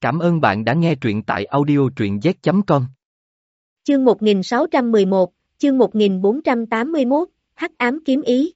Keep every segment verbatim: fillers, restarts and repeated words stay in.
Cảm ơn bạn đã nghe truyện tại audio truyện z chấm com. Chương một nghìn sáu trăm mười một, chương một nghìn bốn trăm tám mươi mốt, Hắc ám kiếm ý.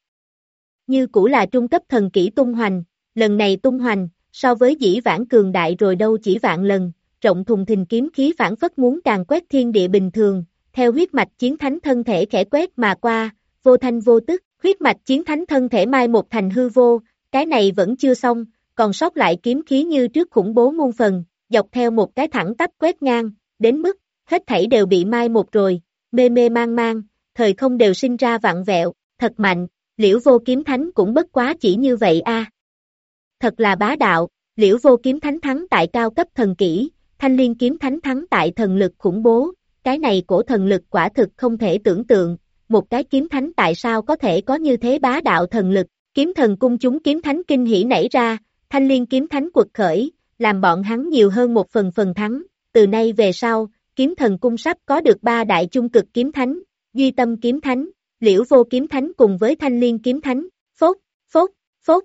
Như cũ là trung cấp thần kỹ tung hoành, lần này tung hoành, so với dĩ vãng cường đại rồi đâu chỉ vạn lần, rộng thùng thình kiếm khí phản phất muốn càn quét thiên địa bình thường, theo huyết mạch chiến thánh thân thể khẽ quét mà qua, vô thanh vô tức, huyết mạch chiến thánh thân thể mai một thành hư vô, cái này vẫn chưa xong, còn sót lại kiếm khí như trước khủng bố muôn phần, dọc theo một cái thẳng tắp quét ngang, đến mức, hết thảy đều bị mai một rồi, mê mê mang mang, thời không đều sinh ra vặn vẹo, thật mạnh, Liễu Vô Kiếm Thánh cũng bất quá chỉ như vậy a. Thật là bá đạo, Liễu Vô Kiếm Thánh thắng tại cao cấp thần kỹ, Thanh Liên Kiếm Thánh thắng tại thần lực khủng bố, cái này cổ thần lực quả thực không thể tưởng tượng, một cái kiếm thánh tại sao có thể có như thế bá đạo thần lực, Kiếm Thần cung chúng kiếm thánh kinh hỉ nảy ra, Thanh Liên Kiếm Thánh quật khởi, làm bọn hắn nhiều hơn một phần phần thắng, từ nay về sau, Kiếm Thần cung sắp có được ba đại chung cực kiếm thánh, Duy Tâm Kiếm Thánh, Liễu Vô Kiếm Thánh cùng với Thanh Liên Kiếm Thánh, phốt, phốt, phốt,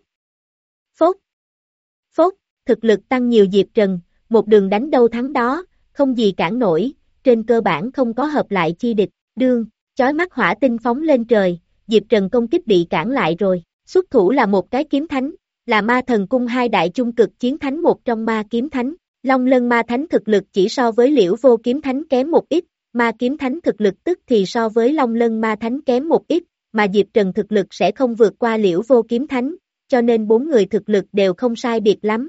phốt, phốt, thực lực tăng nhiều Diệp Trần, một đường đánh đâu thắng đó, không gì cản nổi, trên cơ bản không có hợp lại chi địch, đương, chói mắt hỏa tinh phóng lên trời, Diệp Trần công kích bị cản lại rồi, xuất thủ là một cái kiếm thánh, là ma thần cung hai đại chung cực chiến thánh một trong ma kiếm thánh, Long Lân ma thánh thực lực chỉ so với Liễu Vô Kiếm Thánh kém một ít, ma kiếm thánh thực lực tức thì so với Long Lân ma thánh kém một ít, mà Diệp Trần thực lực sẽ không vượt qua Liễu Vô Kiếm Thánh, cho nên bốn người thực lực đều không sai biệt lắm.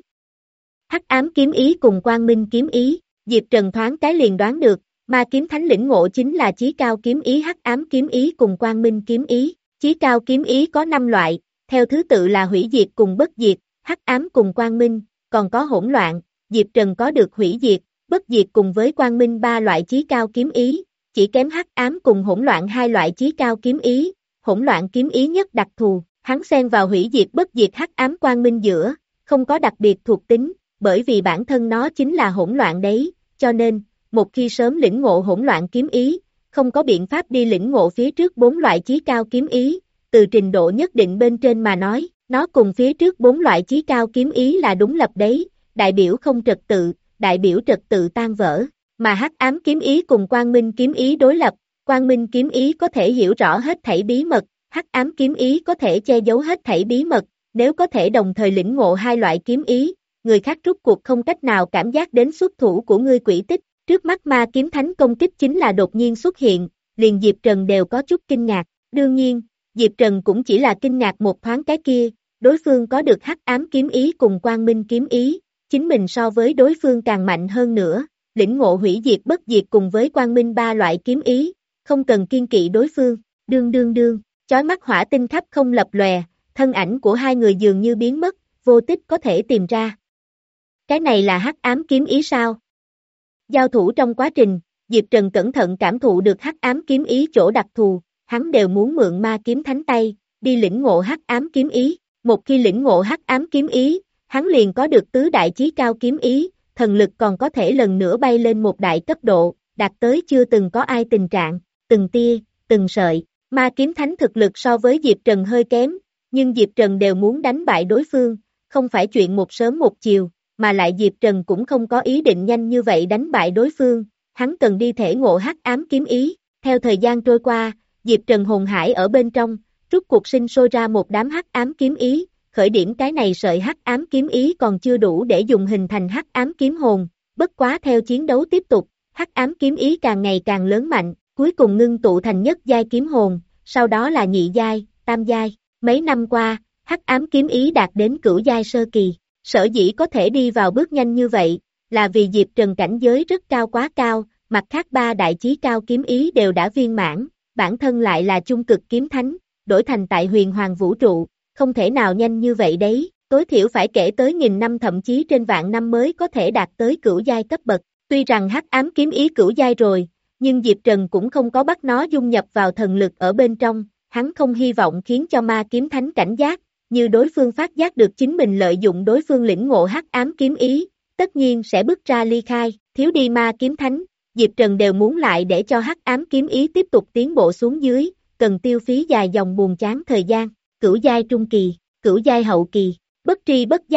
Hắc ám kiếm ý cùng quang minh kiếm ý, Diệp Trần thoáng cái liền đoán được, ma kiếm thánh lĩnh ngộ chính là chí cao kiếm ý hắc ám kiếm ý cùng quang minh kiếm ý, chí cao kiếm ý có năm loại, theo thứ tự là hủy diệt cùng bất diệt, hắc ám cùng quang minh, còn có hỗn loạn, Diệp Trần có được hủy diệt, bất diệt cùng với quang minh ba loại chí cao kiếm ý, chỉ kém hắc ám cùng hỗn loạn hai loại chí cao kiếm ý, hỗn loạn kiếm ý nhất đặc thù, hắn xen vào hủy diệt bất diệt hắc ám quang minh giữa, không có đặc biệt thuộc tính, bởi vì bản thân nó chính là hỗn loạn đấy, cho nên, một khi sớm lĩnh ngộ hỗn loạn kiếm ý, không có biện pháp đi lĩnh ngộ phía trước bốn loại chí cao kiếm ý, từ trình độ nhất định bên trên mà nói, nó cùng phía trước bốn loại chí cao kiếm ý là đúng lập đấy, đại biểu không trật tự, đại biểu trật tự tan vỡ, mà hắc ám kiếm ý cùng quang minh kiếm ý đối lập, quang minh kiếm ý có thể hiểu rõ hết thảy bí mật, hắc ám kiếm ý có thể che giấu hết thảy bí mật, nếu có thể đồng thời lĩnh ngộ hai loại kiếm ý, người khác rút cuộc không cách nào cảm giác đến xuất thủ của ngươi quỷ tích, trước mắt ma kiếm thánh công kích chính là đột nhiên xuất hiện, liền Diệp Trần đều có chút kinh ngạc, đương nhiên, Diệp Trần cũng chỉ là kinh ngạc một thoáng cái kia, đối phương có được hắc ám kiếm ý cùng quang minh kiếm ý, chính mình so với đối phương càng mạnh hơn nữa, lĩnh ngộ hủy diệt bất diệt cùng với quang minh ba loại kiếm ý, không cần kiên kỵ đối phương, đương đương đương, chói mắt hỏa tinh khắp không lập lòe, thân ảnh của hai người dường như biến mất, vô tích có thể tìm ra. Cái này là hắc ám kiếm ý sao? Giao thủ trong quá trình, Diệp Trần cẩn thận cảm thụ được hắc ám kiếm ý chỗ đặc thù, hắn đều muốn mượn ma kiếm thánh tay, đi lĩnh ngộ hắc ám kiếm ý, một khi lĩnh ngộ hắc ám kiếm ý, hắn liền có được tứ đại chí cao kiếm ý, thần lực còn có thể lần nữa bay lên một đại cấp độ, đạt tới chưa từng có ai tình trạng, từng tia, từng sợi, ma kiếm thánh thực lực so với Diệp Trần hơi kém, nhưng Diệp Trần đều muốn đánh bại đối phương, không phải chuyện một sớm một chiều, mà lại Diệp Trần cũng không có ý định nhanh như vậy đánh bại đối phương, hắn cần đi thể ngộ hắc ám kiếm ý, theo thời gian trôi qua, Diệp Trần hồn hải ở bên trong, rút cuộc sinh sôi ra một đám hắc ám kiếm ý, khởi điểm cái này sợi hắc ám kiếm ý còn chưa đủ để dùng hình thành hắc ám kiếm hồn, bất quá theo chiến đấu tiếp tục, hắc ám kiếm ý càng ngày càng lớn mạnh, cuối cùng ngưng tụ thành nhất giai kiếm hồn, sau đó là nhị giai, tam giai, mấy năm qua, hắc ám kiếm ý đạt đến cửu giai sơ kỳ, sở dĩ có thể đi vào bước nhanh như vậy, là vì Diệp Trần cảnh giới rất cao quá cao, mặt khác ba đại chí cao kiếm ý đều đã viên mãn, bản thân lại là chung cực kiếm thánh, đổi thành tại huyền hoàng vũ trụ, không thể nào nhanh như vậy đấy, tối thiểu phải kể tới nghìn năm thậm chí trên vạn năm mới có thể đạt tới cửu giai cấp bậc, tuy rằng hắc ám kiếm ý cửu giai rồi, nhưng Diệp Trần cũng không có bắt nó dung nhập vào thần lực ở bên trong, hắn không hy vọng khiến cho ma kiếm thánh cảnh giác, như đối phương phát giác được chính mình lợi dụng đối phương lĩnh ngộ hắc ám kiếm ý, tất nhiên sẽ bước ra ly khai, thiếu đi ma kiếm thánh, Diệp Trần đều muốn lại để cho hắc ám kiếm ý tiếp tục tiến bộ xuống dưới, cần tiêu phí dài dòng buồn chán thời gian, cửu giai trung kỳ, cửu giai hậu kỳ, bất tri bất giác,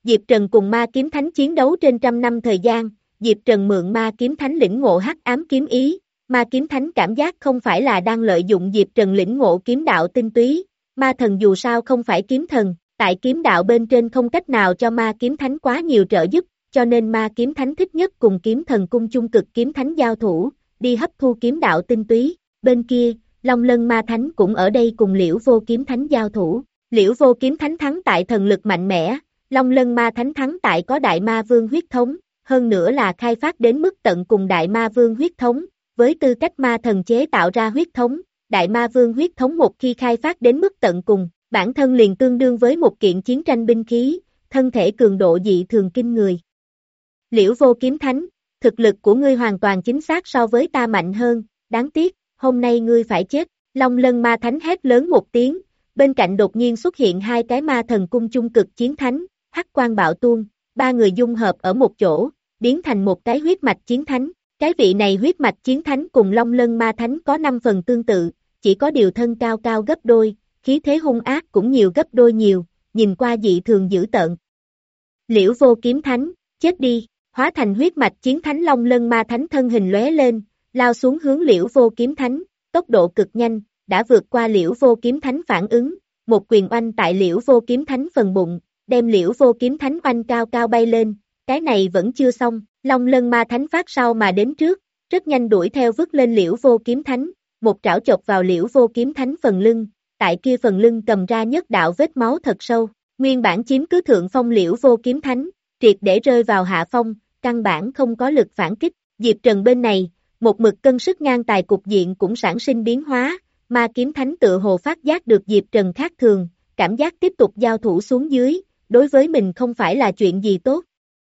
Diệp Trần cùng Ma Kiếm Thánh chiến đấu trên trăm năm thời gian, Diệp Trần mượn Ma Kiếm Thánh lĩnh ngộ hắc ám kiếm ý, Ma Kiếm Thánh cảm giác không phải là đang lợi dụng Diệp Trần lĩnh ngộ kiếm đạo tinh túy, ma thần dù sao không phải kiếm thần, tại kiếm đạo bên trên không cách nào cho Ma Kiếm Thánh quá nhiều trợ giúp, cho nên Ma Kiếm Thánh thích nhất cùng kiếm thần cung chung cực kiếm thánh giao thủ, đi hấp thu kiếm đạo tinh túy. Bên kia, Long Lân Ma Thánh cũng ở đây cùng Liễu Vô Kiếm Thánh giao thủ. Liễu Vô Kiếm Thánh thắng tại thần lực mạnh mẽ, Long Lân Ma Thánh thắng tại có Đại Ma Vương huyết thống, hơn nữa là khai phát đến mức tận cùng Đại Ma Vương huyết thống, với tư cách ma thần chế tạo ra huyết thống, Đại Ma Vương huyết thống một khi khai phát đến mức tận cùng, bản thân liền tương đương với một kiện chiến tranh binh khí, thân thể cường độ dị thường kinh người. Liễu Vô Kiếm Thánh, thực lực của ngươi hoàn toàn chính xác so với ta mạnh hơn, đáng tiếc, hôm nay ngươi phải chết. Long Lân Ma Thánh hét lớn một tiếng, bên cạnh đột nhiên xuất hiện hai cái ma thần cung chung cực chiến thánh, hắc quang bạo tuôn, ba người dung hợp ở một chỗ, biến thành một cái huyết mạch chiến thánh. Cái vị này huyết mạch chiến thánh cùng Long Lân Ma Thánh có năm phần tương tự, chỉ có điều thân cao cao gấp đôi, khí thế hung ác cũng nhiều gấp đôi nhiều, nhìn qua dị thường dữ tợn. Liễu Vô Kiếm Thánh, chết đi, hóa thành huyết mạch chiến thánh Long Lân Ma Thánh thân hình lóe lên, lao xuống hướng Liễu Vô Kiếm Thánh, tốc độ cực nhanh, đã vượt qua Liễu Vô Kiếm Thánh phản ứng, một quyền oanh tại Liễu Vô Kiếm Thánh phần bụng, đem Liễu Vô Kiếm Thánh oanh cao cao bay lên, cái này vẫn chưa xong, Long Lân Ma Thánh phát sau mà đến trước, rất nhanh đuổi theo vứt lên Liễu Vô Kiếm Thánh, một trảo chộp vào Liễu Vô Kiếm Thánh phần lưng, tại kia phần lưng cầm ra nhất đạo vết máu thật sâu, nguyên bản chiếm cứ thượng phong Liễu Vô Kiếm Thánh, triệt để rơi vào hạ phong, căn bản không có lực phản kích, Diệp Trần bên này, một mực cân sức ngang tài cục diện cũng sản sinh biến hóa, Ma Kiếm Thánh tự hồ phát giác được Diệp Trần khác thường, cảm giác tiếp tục giao thủ xuống dưới, đối với mình không phải là chuyện gì tốt.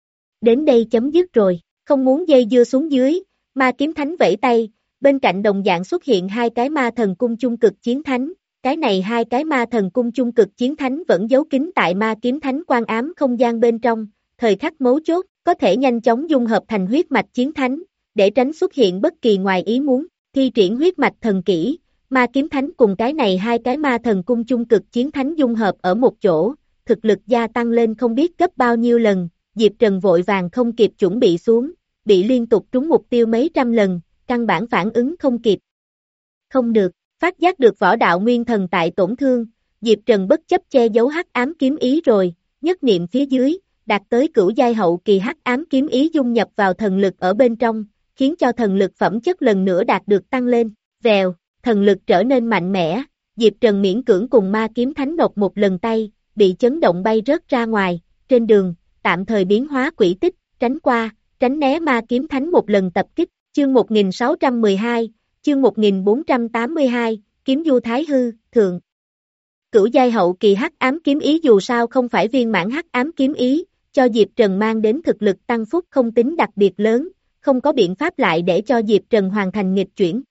Đến đây chấm dứt rồi, không muốn dây dưa xuống dưới, Ma Kiếm Thánh vẫy tay, bên cạnh đồng dạng xuất hiện hai cái ma thần cung chung cực chiến thánh, cái này hai cái ma thần cung chung cực chiến thánh vẫn giấu kín tại Ma Kiếm Thánh quan ám không gian bên trong, thời khắc mấu chốt, có thể nhanh chóng dung hợp thành huyết mạch chiến thánh, để tránh xuất hiện bất kỳ ngoài ý muốn, thi triển huyết mạch thần kỹ, Ma Kiếm Thánh cùng cái này hai cái ma thần cung chung cực chiến thánh dung hợp ở một chỗ, thực lực gia tăng lên không biết gấp bao nhiêu lần, Diệp Trần vội vàng không kịp chuẩn bị xuống, bị liên tục trúng mục tiêu mấy trăm lần, căn bản phản ứng không kịp. Không được, phát giác được võ đạo nguyên thần tại tổn thương, Diệp Trần bất chấp che giấu hắc ám kiếm ý rồi, nhất niệm phía dưới, đạt tới cửu giai hậu kỳ hắc ám kiếm ý dung nhập vào thần lực ở bên trong, khiến cho thần lực phẩm chất lần nữa đạt được tăng lên, vèo, thần lực trở nên mạnh mẽ, Diệp Trần miễn cưỡng cùng Ma Kiếm Thánh nộp một lần tay, bị chấn động bay rớt ra ngoài, trên đường, tạm thời biến hóa quỹ tích, tránh qua, tránh né Ma Kiếm Thánh một lần tập kích, chương một nghìn sáu trăm mười hai, chương một nghìn bốn trăm tám mươi hai, Kiếm Du Thái Hư, thượng. Cửu giai hậu kỳ hắc ám kiếm ý dù sao không phải viên mãn hắc ám kiếm ý, cho Diệp Trần mang đến thực lực tăng phúc không tính đặc biệt lớn, không có biện pháp lại để cho Diệp Trần hoàn thành nghịch chuyển.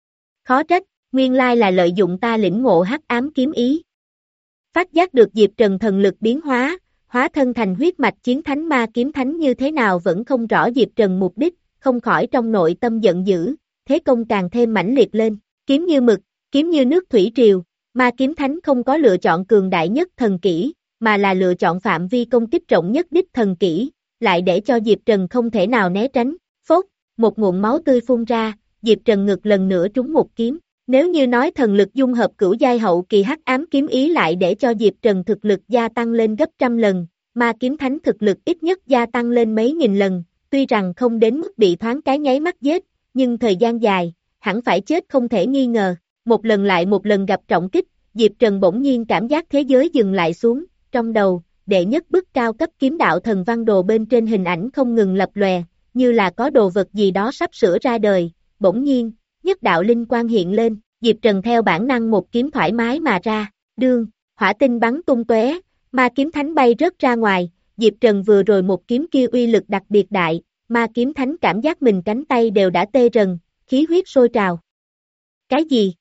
Khó trách, nguyên lai là lợi dụng ta lĩnh ngộ hắc ám kiếm ý. Phát giác được Diệp Trần thần lực biến hóa, hóa thân thành huyết mạch chiến thánh Ma Kiếm Thánh như thế nào vẫn không rõ Diệp Trần mục đích, không khỏi trong nội tâm giận dữ, thế công càng thêm mãnh liệt lên, kiếm như mực, kiếm như nước thủy triều, Ma Kiếm Thánh không có lựa chọn cường đại nhất thần kỹ, mà là lựa chọn phạm vi công kích rộng nhất đích thần kỹ, lại để cho Diệp Trần không thể nào né tránh, phốt, một nguồn máu tươi phun ra, Diệp Trần ngực lần nữa trúng một kiếm, nếu như nói thần lực dung hợp cửu giai hậu kỳ hắc ám kiếm ý lại để cho Diệp Trần thực lực gia tăng lên gấp trăm lần, Ma Kiếm Thánh thực lực ít nhất gia tăng lên mấy nghìn lần, tuy rằng không đến mức bị thoáng cái nháy mắt giết, nhưng thời gian dài, hẳn phải chết không thể nghi ngờ, một lần lại một lần gặp trọng kích, Diệp Trần bỗng nhiên cảm giác thế giới dừng lại xuống, trong đầu, đệ nhất bức cao cấp kiếm đạo thần văn đồ bên trên hình ảnh không ngừng lập lòe, như là có đồ vật gì đó sắp sửa ra đời, bỗng nhiên, nhất đạo linh quang hiện lên, Diệp Trần theo bản năng một kiếm thoải mái mà ra, đương, hỏa tinh bắn tung tóe, Ma Kiếm Thánh bay rớt ra ngoài, Diệp Trần vừa rồi một kiếm kia uy lực đặc biệt đại, Ma Kiếm Thánh cảm giác mình cánh tay đều đã tê rần, khí huyết sôi trào. Cái gì?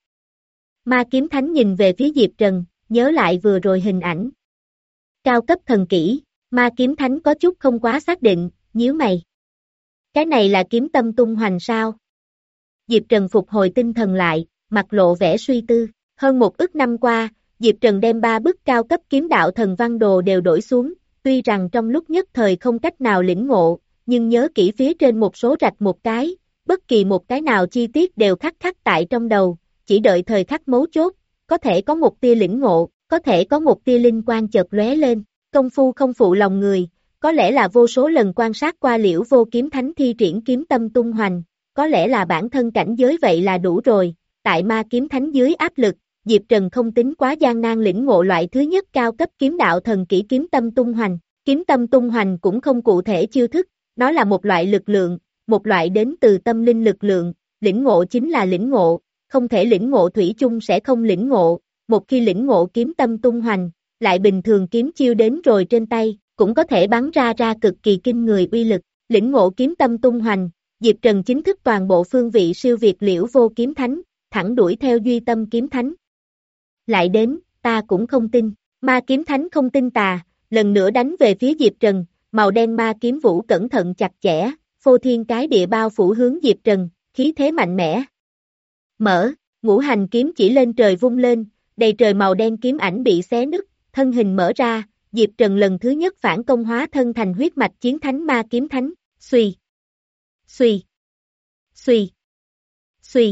Ma Kiếm Thánh nhìn về phía Diệp Trần, nhớ lại vừa rồi hình ảnh. Cao cấp thần kỹ, Ma Kiếm Thánh có chút không quá xác định, nhíu mày. Cái này là kiếm tâm tung hoành sao? Diệp Trần phục hồi tinh thần lại, mặt lộ vẻ suy tư. Hơn một ức năm qua, Diệp Trần đem ba bức cao cấp kiếm đạo thần văn đồ đều đổi xuống, tuy rằng trong lúc nhất thời không cách nào lĩnh ngộ, nhưng nhớ kỹ phía trên một số rạch một cái, bất kỳ một cái nào chi tiết đều khắc khắc tại trong đầu, chỉ đợi thời khắc mấu chốt, có thể có một tia lĩnh ngộ, có thể có một tia linh quang chợt lóe lên, công phu không phụ lòng người, có lẽ là vô số lần quan sát qua Liễu Vô Kiếm Thánh thi triển kiếm tâm tung hoành, có lẽ là bản thân cảnh giới vậy là đủ rồi, tại Ma Kiếm Thánh dưới áp lực, Diệp Trần không tính quá gian nan lĩnh ngộ loại thứ nhất cao cấp kiếm đạo thần kỹ kiếm tâm tung hoành, kiếm tâm tung hoành cũng không cụ thể chiêu thức, nó là một loại lực lượng, một loại đến từ tâm linh lực lượng, lĩnh ngộ chính là lĩnh ngộ, không thể lĩnh ngộ thủy chung sẽ không lĩnh ngộ, một khi lĩnh ngộ kiếm tâm tung hoành, lại bình thường kiếm chiêu đến rồi trên tay, cũng có thể bắn ra ra cực kỳ kinh người uy lực, lĩnh ngộ kiếm tâm tung hoành, Diệp Trần chính thức toàn bộ phương vị siêu việt Liễu Vô Kiếm Thánh, thẳng đuổi theo Duy Tâm Kiếm Thánh. Lại đến, ta cũng không tin, Ma Kiếm Thánh không tin tà, lần nữa đánh về phía Diệp Trần, màu đen ma kiếm vũ cẩn thận chặt chẽ, phô thiên cái địa bao phủ hướng Diệp Trần, khí thế mạnh mẽ. Mở, ngũ hành kiếm chỉ lên trời vung lên, đầy trời màu đen kiếm ảnh bị xé nứt, thân hình mở ra, Diệp Trần lần thứ nhất phản công hóa thân thành huyết mạch chiến thánh Ma Kiếm Thánh, suy, suy, suy, suy,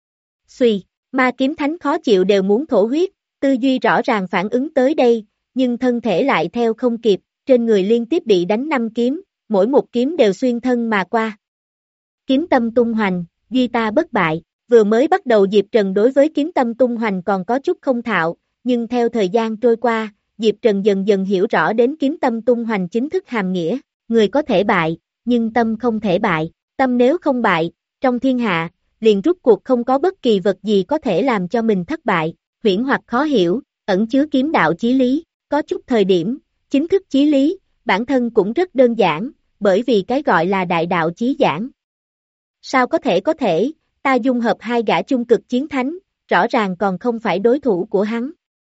suy, Ma Kiếm Thánh khó chịu đều muốn thổ huyết, tư duy rõ ràng phản ứng tới đây, nhưng thân thể lại theo không kịp, trên người liên tiếp bị đánh năm kiếm, mỗi một kiếm đều xuyên thân mà qua. Kiếm tâm tung hoành, duy ta bất bại, vừa mới bắt đầu Diệp Trần đối với kiếm tâm tung hoành còn có chút không thạo, nhưng theo thời gian trôi qua, Diệp Trần dần dần hiểu rõ đến kiếm tâm tung hoành chính thức hàm nghĩa, người có thể bại, nhưng tâm không thể bại, tâm nếu không bại, trong thiên hạ, liền rút cuộc không có bất kỳ vật gì có thể làm cho mình thất bại, huyễn hoặc khó hiểu, ẩn chứa kiếm đạo chí lý, có chút thời điểm, chính thức chí lý, bản thân cũng rất đơn giản, bởi vì cái gọi là đại đạo chí giản. Sao có thể có thể, ta dung hợp hai gã chung cực chiến thánh, rõ ràng còn không phải đối thủ của hắn.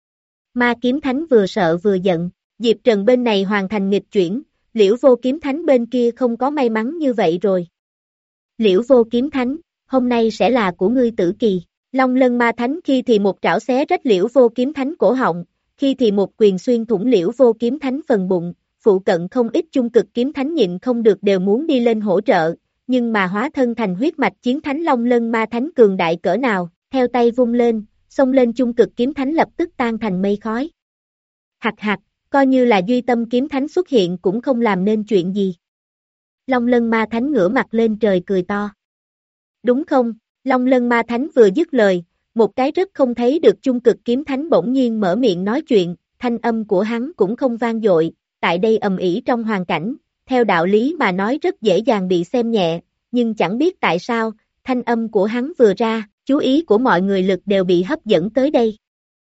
Ma Kiếm Thánh vừa sợ vừa giận, Diệp Trần bên này hoàn thành nghịch chuyển, Liễu Vô Kiếm Thánh bên kia không có may mắn như vậy rồi. Liễu Vô Kiếm Thánh, hôm nay sẽ là của ngươi tử kỳ. Long Lân Ma Thánh khi thì một trảo xé rách Liễu Vô Kiếm Thánh cổ họng, khi thì một quyền xuyên thủng Liễu Vô Kiếm Thánh phần bụng, phụ cận không ít chung cực kiếm thánh nhịn không được đều muốn đi lên hỗ trợ, nhưng mà hóa thân thành huyết mạch chiến thánh Long Lân Ma Thánh cường đại cỡ nào, theo tay vung lên, xông lên chung cực kiếm thánh lập tức tan thành mây khói. Hạt hạt, coi như là Duy Tâm Kiếm Thánh xuất hiện cũng không làm nên chuyện gì. Long Lân Ma Thánh ngửa mặt lên trời cười to. Đúng không? Long Lân Ma Thánh vừa dứt lời, một cái rất không thấy được chung cực kiếm thánh bỗng nhiên mở miệng nói chuyện, thanh âm của hắn cũng không vang dội, tại đây ầm ĩ trong hoàn cảnh, theo đạo lý mà nói rất dễ dàng bị xem nhẹ, nhưng chẳng biết tại sao, thanh âm của hắn vừa ra, chú ý của mọi người lực đều bị hấp dẫn tới đây.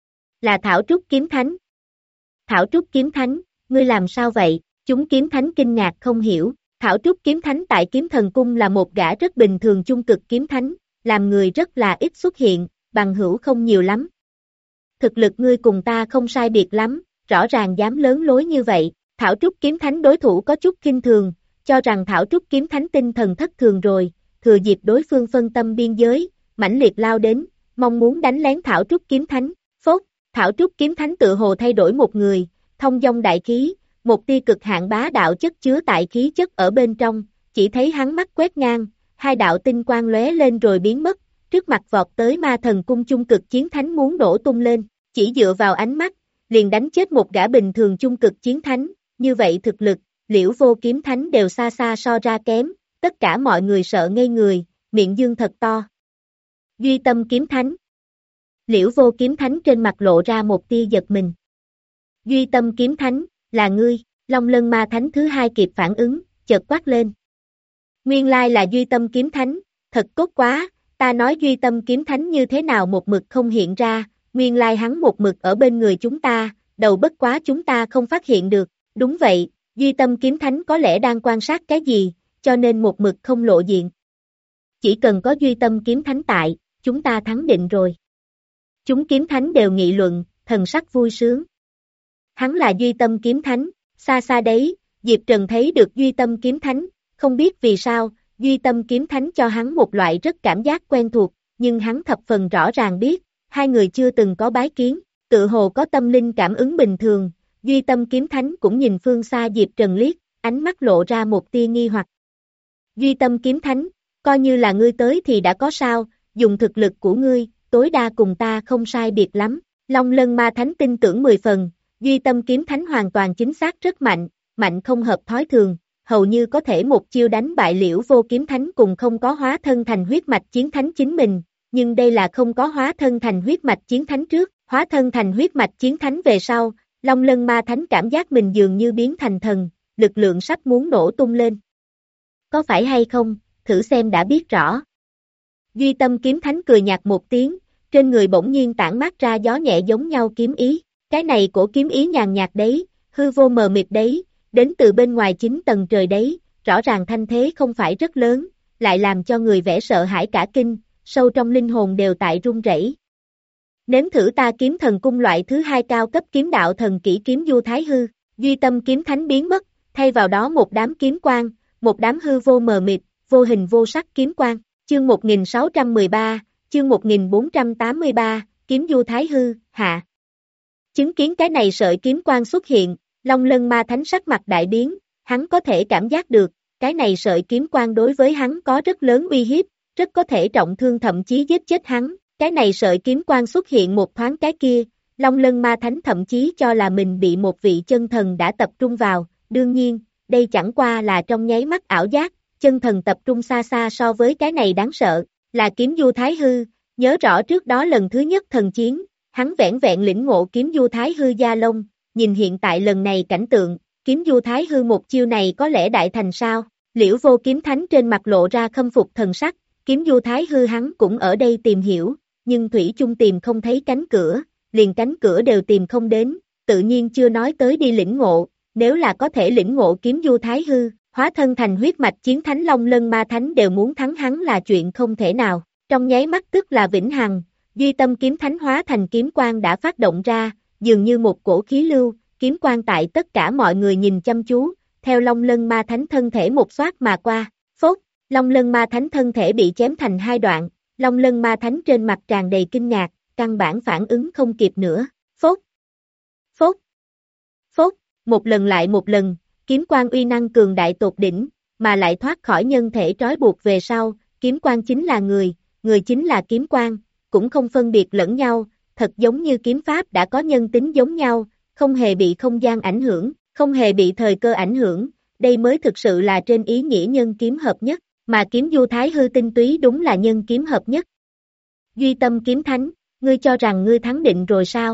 Là Thảo Trúc Kiếm Thánh. Thảo Trúc Kiếm Thánh, ngươi làm sao vậy? Chúng kiếm thánh kinh ngạc không hiểu, Thảo Trúc Kiếm Thánh tại Kiếm Thần Cung là một gã rất bình thường chung cực kiếm thánh, làm người rất là ít xuất hiện, bằng hữu không nhiều lắm. Thực lực ngươi cùng ta không sai biệt lắm, rõ ràng dám lớn lối như vậy, Thảo Trúc Kiếm Thánh đối thủ có chút khinh thường, cho rằng Thảo Trúc Kiếm Thánh tinh thần thất thường rồi, thừa dịp đối phương phân tâm biên giới, mãnh liệt lao đến, mong muốn đánh lén Thảo Trúc Kiếm Thánh, phốt, Thảo Trúc Kiếm Thánh tự hồ thay đổi một người, thông dong đại khí, một tia cực hạn bá đạo chất chứa tại khí chất ở bên trong, chỉ thấy hắn mắt quét ngang, hai đạo tinh quang lóe lên rồi biến mất, trước mặt vọt tới Ma Thần Cung chung cực chiến thánh muốn đổ tung lên, chỉ dựa vào ánh mắt, liền đánh chết một gã bình thường chung cực chiến thánh, như vậy thực lực, Liễu Vô Kiếm Thánh đều xa xa so ra kém, tất cả mọi người sợ ngây người, miệng dương thật to. Duy Tâm Kiếm Thánh. Liễu Vô Kiếm Thánh trên mặt lộ ra một tia giật mình. Duy Tâm Kiếm Thánh, là ngươi, Long Lân Ma Thánh thứ hai kịp phản ứng, chợt quát lên. Nguyên lai là Duy Tâm Kiếm Thánh, thật tốt quá, ta nói Duy Tâm Kiếm Thánh như thế nào một mực không hiện ra, nguyên lai hắn một mực ở bên người chúng ta, đầu bất quá chúng ta không phát hiện được, đúng vậy, Duy Tâm Kiếm Thánh có lẽ đang quan sát cái gì, cho nên một mực không lộ diện. Chỉ cần có Duy Tâm Kiếm Thánh tại, chúng ta thắng định rồi. Chúng kiếm thánh đều nghị luận, thần sắc vui sướng. Hắn là Duy Tâm Kiếm Thánh, xa xa đấy, Diệp Trần thấy được Duy Tâm Kiếm Thánh, không biết vì sao, Duy Tâm Kiếm Thánh cho hắn một loại rất cảm giác quen thuộc, nhưng hắn thập phần rõ ràng biết, hai người chưa từng có bái kiến, tự hồ có tâm linh cảm ứng bình thường, Duy Tâm Kiếm Thánh cũng nhìn phương xa Diệp Trần liếc, ánh mắt lộ ra một tia nghi hoặc. Duy Tâm Kiếm Thánh, coi như là ngươi tới thì đã có sao, dùng thực lực của ngươi, tối đa cùng ta không sai biệt lắm. Long Lân Ma Thánh tin tưởng mười phần, Duy Tâm Kiếm Thánh hoàn toàn chính xác rất mạnh, mạnh không hợp thói thường, hầu như có thể một chiêu đánh bại Liễu Vô Kiếm Thánh cùng không có hóa thân thành huyết mạch chiến thánh chính mình, nhưng đây là không có hóa thân thành huyết mạch chiến thánh trước, hóa thân thành huyết mạch chiến thánh về sau, Long Lân Ma Thánh cảm giác mình dường như biến thành thần, lực lượng sắp muốn nổ tung lên. Có phải hay không, thử xem đã biết rõ. Duy Tâm Kiếm Thánh cười nhạt một tiếng, trên người bỗng nhiên tản mát ra gió nhẹ giống nhau kiếm ý, cái này của kiếm ý nhàn nhạt đấy, hư vô mờ mịt đấy, đến từ bên ngoài chín tầng trời đấy, rõ ràng thanh thế không phải rất lớn, lại làm cho người vẻ sợ hãi cả kinh, sâu trong linh hồn đều tại run rẩy. Nếm thử ta kiếm thần cung loại thứ hai cao cấp kiếm đạo thần kỹ kiếm du thái hư, Duy Tâm Kiếm Thánh biến mất, thay vào đó một đám kiếm quang, một đám hư vô mờ mịt, vô hình vô sắc kiếm quang, chương một nghìn sáu trăm mười ba, chương một nghìn bốn trăm tám mươi ba, kiếm du thái hư, hạ. Chứng kiến cái này sợi kiếm quang xuất hiện, Long Lân Ma Thánh sắc mặt đại biến, hắn có thể cảm giác được, cái này sợi kiếm quang đối với hắn có rất lớn uy hiếp, rất có thể trọng thương thậm chí giết chết hắn, cái này sợi kiếm quang xuất hiện một thoáng cái kia, Long Lân Ma Thánh thậm chí cho là mình bị một vị chân thần đã tập trung vào, đương nhiên, đây chẳng qua là trong nháy mắt ảo giác, chân thần tập trung xa xa so với cái này đáng sợ, là kiếm du thái hư, nhớ rõ trước đó lần thứ nhất thần chiến, hắn vẻn vẹn lĩnh ngộ kiếm du thái hư gia lông, nhìn hiện tại lần này cảnh tượng, kiếm du thái hư một chiêu này có lẽ đại thành sao, Liễu Vô Kiếm Thánh trên mặt lộ ra khâm phục thần sắc, kiếm du thái hư hắn cũng ở đây tìm hiểu, nhưng thủy chung tìm không thấy cánh cửa, liền cánh cửa đều tìm không đến, tự nhiên chưa nói tới đi lĩnh ngộ, nếu là có thể lĩnh ngộ kiếm du thái hư, hóa thân thành huyết mạch chiến thánh Long Lân Ma Thánh đều muốn thắng hắn là chuyện không thể nào, trong nháy mắt tức là vĩnh hằng, Duy Tâm Kiếm Thánh hóa thành kiếm quang đã phát động ra, dường như một cổ khí lưu, kiếm quang tại tất cả mọi người nhìn chăm chú, theo Long Lân Ma Thánh thân thể một xoát mà qua, phốt, Long Lân Ma Thánh thân thể bị chém thành hai đoạn, Long Lân Ma Thánh trên mặt tràn đầy kinh ngạc, căn bản phản ứng không kịp nữa, phốt, phốt, phốt, một lần lại một lần, kiếm quang uy năng cường đại tột đỉnh, mà lại thoát khỏi nhân thể trói buộc về sau, kiếm quang chính là người, người chính là kiếm quang, cũng không phân biệt lẫn nhau, thật giống như kiếm pháp đã có nhân tính giống nhau, không hề bị không gian ảnh hưởng, không hề bị thời cơ ảnh hưởng, đây mới thực sự là trên ý nghĩa nhân kiếm hợp nhất, mà kiếm du thái hư tinh túy đúng là nhân kiếm hợp nhất. Duy Tâm Kiếm Thánh, ngươi cho rằng ngươi thắng định rồi sao?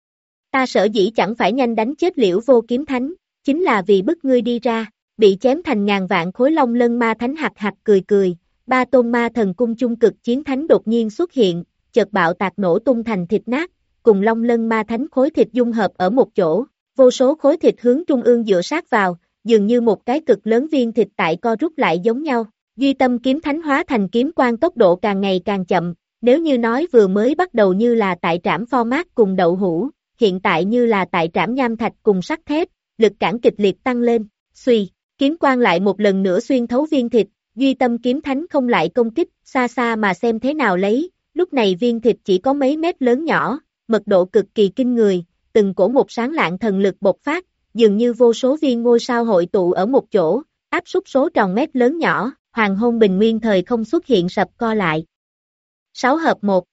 Ta sở dĩ chẳng phải nhanh đánh chết Liễu Vô Kiếm Thánh, chính là vì bức ngươi đi ra, bị chém thành ngàn vạn khối Long Lân Ma Thánh hạc hạc cười cười, ba tôn ma thần cung chung cực chiến thánh đột nhiên xuất hiện, chợt bạo tạc nổ tung thành thịt nát, cùng Long Lân Ma Thánh khối thịt dung hợp ở một chỗ, vô số khối thịt hướng trung ương dựa sát vào, dường như một cái cực lớn viên thịt tại co rút lại giống nhau. Duy Tâm Kiếm Thánh hóa thành kiếm quang tốc độ càng ngày càng chậm, nếu như nói vừa mới bắt đầu như là tại trảm format cùng đậu hũ, hiện tại như là tại trảm nham thạch cùng sắt thép, lực cản kịch liệt tăng lên, suy, kiếm quang lại một lần nữa xuyên thấu viên thịt, Duy Tâm Kiếm Thánh không lại công kích, xa xa mà xem thế nào lấy, lúc này viên thịt chỉ có mấy mét lớn nhỏ, mật độ cực kỳ kinh người, từng cổ một sáng lạng thần lực bộc phát, dường như vô số viên ngôi sao hội tụ ở một chỗ, áp suất số tròn mét lớn nhỏ, hoàng hôn bình nguyên thời không xuất hiện sập co lại. sáu hợp một.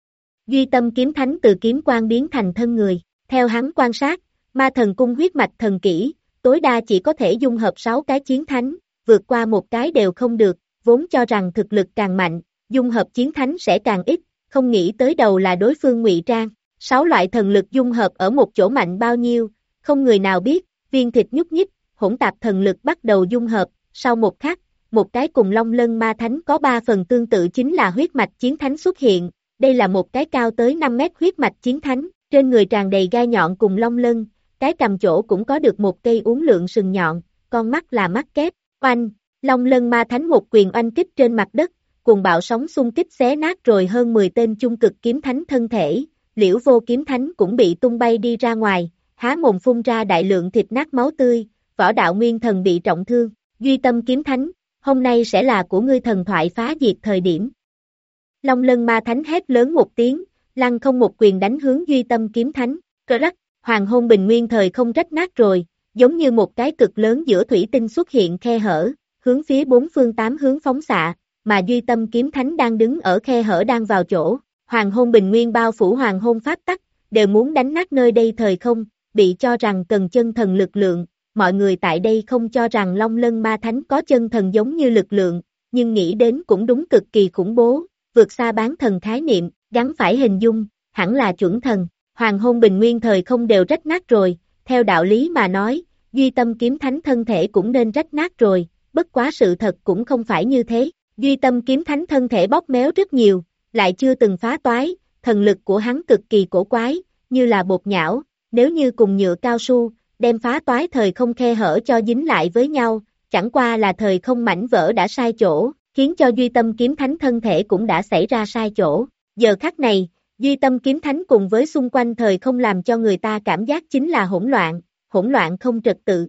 Duy Tâm Kiếm Thánh từ kiếm quang biến thành thân người, theo hắn quan sát, ma thần cung huyết mạch thần kỹ, tối đa chỉ có thể dung hợp sáu cái chiến thánh, vượt qua một cái đều không được, vốn cho rằng thực lực càng mạnh, dung hợp chiến thánh sẽ càng ít, không nghĩ tới đầu là đối phương ngụy trang, sáu loại thần lực dung hợp ở một chỗ mạnh bao nhiêu, không người nào biết, viên thịt nhúc nhích, hỗn tạp thần lực bắt đầu dung hợp, sau một khắc, một cái cùng Long Lân Ma Thánh có ba phần tương tự chính là huyết mạch chiến thánh xuất hiện, đây là một cái cao tới năm mét huyết mạch chiến thánh, trên người tràn đầy gai nhọn cùng long lân, cái cầm chỗ cũng có được một cây uốn lượn sừng nhọn, con mắt là mắt kép, oanh, Long Lân Ma Thánh một quyền oanh kích trên mặt đất, cuồng bạo sóng xung kích xé nát rồi hơn mười tên chung cực kiếm thánh thân thể, Liễu Vô Kiếm Thánh cũng bị tung bay đi ra ngoài, há mồm phun ra đại lượng thịt nát máu tươi, Võ Đạo Nguyên Thần bị trọng thương, Duy Tâm Kiếm Thánh, hôm nay sẽ là của ngươi thần thoại phá diệt thời điểm. Long Lân Ma Thánh hét lớn một tiếng, lăng không một quyền đánh hướng Duy Tâm Kiếm Thánh, cờ rắc, Hoàng hôn bình nguyên thời không rách nát rồi, giống như một cái cực lớn giữa thủy tinh xuất hiện khe hở, hướng phía bốn phương tám hướng phóng xạ, mà Duy Tâm Kiếm Thánh đang đứng ở khe hở đang vào chỗ, hoàng hôn bình nguyên bao phủ hoàng hôn pháp tắc, đều muốn đánh nát nơi đây thời không, bị cho rằng cần chân thần lực lượng, mọi người tại đây không cho rằng Long Lân Ma Thánh có chân thần giống như lực lượng, nhưng nghĩ đến cũng đúng cực kỳ khủng bố, vượt xa bán thần khái niệm, gắn phải hình dung, hẳn là chuẩn thần, hoàng hôn bình nguyên thời không đều rách nát rồi, theo đạo lý mà nói, Duy Tâm Kiếm Thánh thân thể cũng nên rách nát rồi, bất quá sự thật cũng không phải như thế, Duy Tâm Kiếm Thánh thân thể bóp méo rất nhiều, lại chưa từng phá toái, thần lực của hắn cực kỳ cổ quái, như là bột nhão, nếu như cùng nhựa cao su, đem phá toái thời không khe hở cho dính lại với nhau, chẳng qua là thời không mảnh vỡ đã sai chỗ, khiến cho Duy Tâm Kiếm Thánh thân thể cũng đã xảy ra sai chỗ. Giờ khắc này, Duy Tâm Kiếm Thánh cùng với xung quanh thời không làm cho người ta cảm giác chính là hỗn loạn, hỗn loạn không trật tự.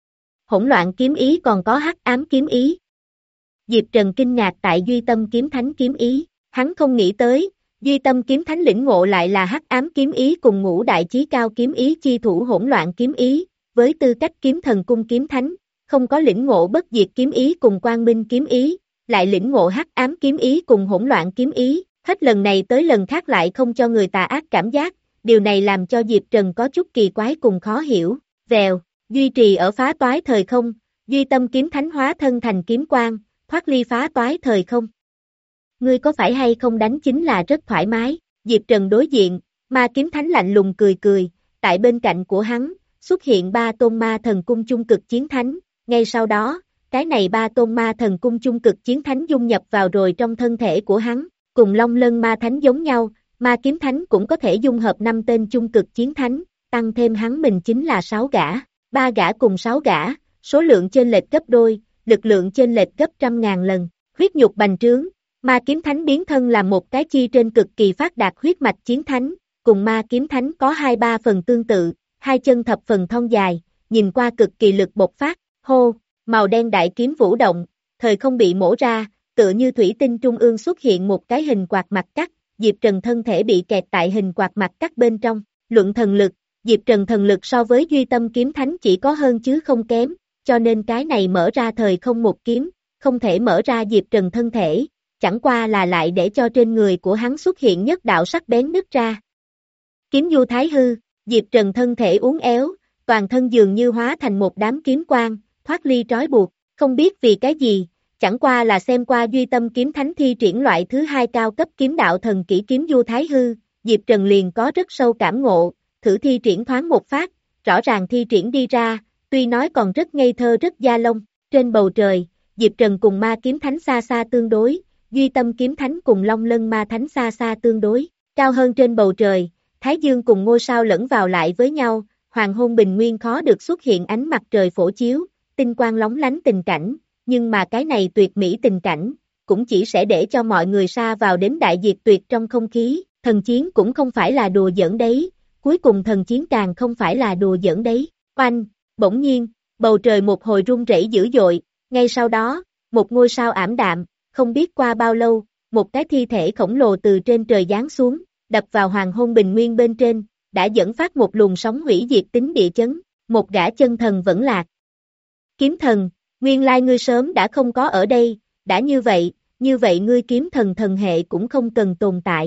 Hỗn loạn kiếm ý còn có hắc ám kiếm ý. Diệp Trần kinh ngạc tại Duy Tâm Kiếm Thánh kiếm ý, hắn không nghĩ tới, Duy Tâm Kiếm Thánh lĩnh ngộ lại là hắc ám kiếm ý cùng ngũ đại chí cao kiếm ý chi thủ hỗn loạn kiếm ý, với tư cách kiếm thần cung kiếm thánh, không có lĩnh ngộ bất diệt kiếm ý cùng quang minh kiếm ý, lại lĩnh ngộ hắc ám kiếm ý cùng hỗn loạn kiếm ý, hết lần này tới lần khác lại không cho người tà ác cảm giác, điều này làm cho Diệp Trần có chút kỳ quái cùng khó hiểu, vèo, duy trì ở phá toái thời không, Duy Tâm Kiếm Thánh hóa thân thành kiếm quang, thoát ly phá toái thời không. Ngươi có phải hay không đánh chính là rất thoải mái, Diệp Trần đối diện, Ma Kiếm Thánh lạnh lùng cười cười, tại bên cạnh của hắn, xuất hiện ba tôn ma thần cung chung cực chiến thánh, ngay sau đó, cái này ba tôn ma thần cung chung cực chiến thánh dung nhập vào rồi trong thân thể của hắn, cùng Long Lân Ma Thánh giống nhau, Ma Kiếm Thánh cũng có thể dung hợp năm tên chung cực chiến thánh, tăng thêm hắn mình chính là sáu gã, ba gã cùng sáu gã, số lượng chênh lệch gấp đôi, lực lượng chênh lệch gấp trăm ngàn lần, huyết nhục bành trướng. Ma Kiếm Thánh biến thân là một cái chi trên cực kỳ phát đạt huyết mạch chiến thánh, cùng Ma Kiếm Thánh có hai ba phần tương tự, hai chân thập phần thon dài, nhìn qua cực kỳ lực bộc phát, hô, màu đen đại kiếm vũ động, thời không bị mổ ra, tựa như thủy tinh trung ương xuất hiện một cái hình quạt mặt cắt, Diệp Trần thân thể bị kẹt tại hình quạt mặt cắt bên trong, luận thần lực, Diệp Trần thần lực so với Duy Tâm Kiếm Thánh chỉ có hơn chứ không kém, cho nên cái này mở ra thời không một kiếm, không thể mở ra Diệp Trần thân thể. Chẳng qua là lại để cho trên người của hắn xuất hiện nhất đạo sắc bén nứt ra. Kiếm du thái hư, Diệp Trần thân thể uốn éo, toàn thân dường như hóa thành một đám kiếm quang, thoát ly trói buộc, không biết vì cái gì, chẳng qua là xem qua Duy Tâm Kiếm Thánh thi triển loại thứ hai cao cấp kiếm đạo thần kỹ kiếm du thái hư, Diệp Trần liền có rất sâu cảm ngộ, thử thi triển thoáng một phát, rõ ràng thi triển đi ra, tuy nói còn rất ngây thơ rất da lông, trên bầu trời, Diệp Trần cùng Ma Kiếm Thánh xa xa tương đối. Duy Tâm Kiếm Thánh cùng Long Lân Ma Thánh xa xa tương đối, cao hơn trên bầu trời, Thái Dương cùng ngôi sao lẫn vào lại với nhau, hoàng hôn bình nguyên khó được xuất hiện ánh mặt trời phổ chiếu, tinh quang lóng lánh tình cảnh, nhưng mà cái này tuyệt mỹ tình cảnh, cũng chỉ sẽ để cho mọi người sa vào đến đại diệt tuyệt trong không khí, thần chiến cũng không phải là đùa giỡn đấy, cuối cùng thần chiến càng không phải là đùa giỡn đấy, oanh, bỗng nhiên, bầu trời một hồi rung rẩy dữ dội, ngay sau đó, một ngôi sao ảm đạm, không biết qua bao lâu, một cái thi thể khổng lồ từ trên trời giáng xuống, đập vào hoàng hôn bình nguyên bên trên, đã dẫn phát một luồng sóng hủy diệt tính địa chấn, một gã chân thần vẫn lạc. Kiếm thần, nguyên lai ngươi sớm đã không có ở đây, đã như vậy, như vậy ngươi kiếm thần thần hệ cũng không cần tồn tại.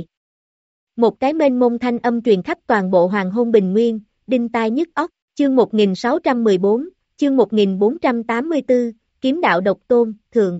Một cái mênh mông thanh âm truyền khắp toàn bộ hoàng hôn bình nguyên, đinh tai nhức óc, chương một nghìn sáu trăm mười bốn, chương một nghìn bốn trăm tám mươi tư, kiếm đạo độc tôn, thượng.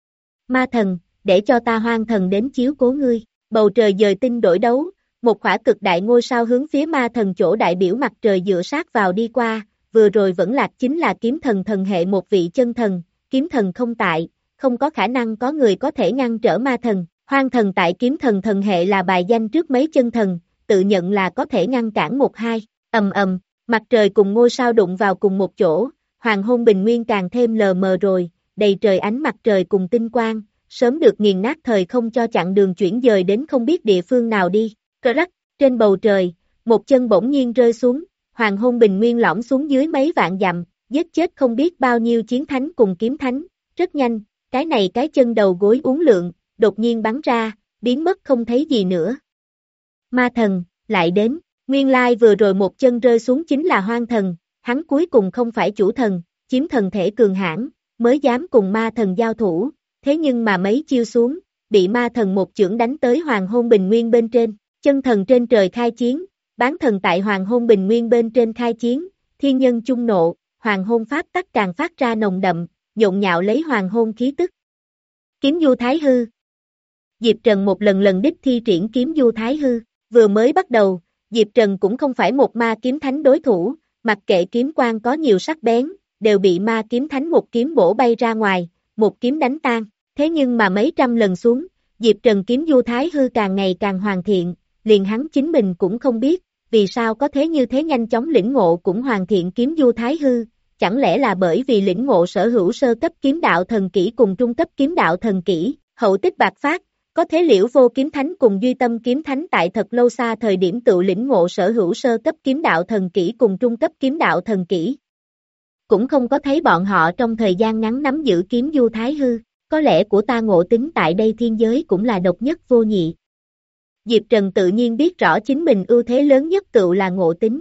Ma thần, để cho ta hoang thần đến chiếu cố ngươi, bầu trời dời tinh đổi đấu, một khỏa cực đại ngôi sao hướng phía ma thần chỗ đại biểu mặt trời dựa sát vào đi qua, vừa rồi vẫn lạc chính là kiếm thần thần hệ một vị chân thần, kiếm thần không tại, không có khả năng có người có thể ngăn trở ma thần, hoang thần tại kiếm thần thần hệ là bài danh trước mấy chân thần, tự nhận là có thể ngăn cản một hai, ầm ầm, mặt trời cùng ngôi sao đụng vào cùng một chỗ, hoàng hôn bình nguyên càng thêm lờ mờ rồi, đầy trời ánh mặt trời cùng tinh quang, sớm được nghiền nát thời không cho chặn đường chuyển dời đến không biết địa phương nào đi, cờ rắc, trên bầu trời, một chân bỗng nhiên rơi xuống, hoàng hôn bình nguyên lõm xuống dưới mấy vạn dặm, giết chết không biết bao nhiêu chiến thánh cùng kiếm thánh, rất nhanh, cái này cái chân đầu gối uốn lượn, đột nhiên bắn ra, biến mất không thấy gì nữa. Ma thần, lại đến, Nguyên lai vừa rồi một chân rơi xuống chính là hoang thần, hắn cuối cùng không phải chủ thần, chiếm thần thể cường hãn, mới dám cùng ma thần giao thủ, thế nhưng mà mấy chiêu xuống, bị ma thần một chưởng đánh tới hoàng hôn bình nguyên bên trên, chân thần trên trời khai chiến, bán thần tại hoàng hôn bình nguyên bên trên khai chiến, thiên nhân chung nộ, hoàng hôn pháp tắc càng phát ra nồng đậm, nhộn nhạo lấy hoàng hôn khí tức. Kiếm du thái hư. Diệp Trần một lần lần đích thi triển kiếm du thái hư, vừa mới bắt đầu, Diệp Trần cũng không phải một ma kiếm thánh đối thủ, mặc kệ kiếm quang có nhiều sắc bén, đều bị ma kiếm thánh một kiếm bổ bay ra ngoài, một kiếm đánh tan, thế nhưng mà mấy trăm lần xuống, Diệp Trần kiếm du thái hư càng ngày càng hoàn thiện, liền hắn chính mình cũng không biết, vì sao có thế như thế nhanh chóng lĩnh ngộ cũng hoàn thiện kiếm du thái hư, chẳng lẽ là bởi vì lĩnh ngộ sở hữu sơ cấp kiếm đạo thần kỹ cùng trung cấp kiếm đạo thần kỹ, hậu tích bạc phát, có thế Liễu Vô Kiếm Thánh cùng Duy Tâm Kiếm Thánh tại thật lâu xa thời điểm tự lĩnh ngộ sở hữu sơ cấp kiếm đạo thần kỹ cùng trung cấp kiếm đạo thần kỹ. Cũng không có thấy bọn họ trong thời gian ngắn nắm giữ kiếm du thái hư, có lẽ của ta ngộ tính tại đây thiên giới cũng là độc nhất vô nhị. Diệp Trần tự nhiên biết rõ chính mình ưu thế lớn nhất tự là ngộ tính.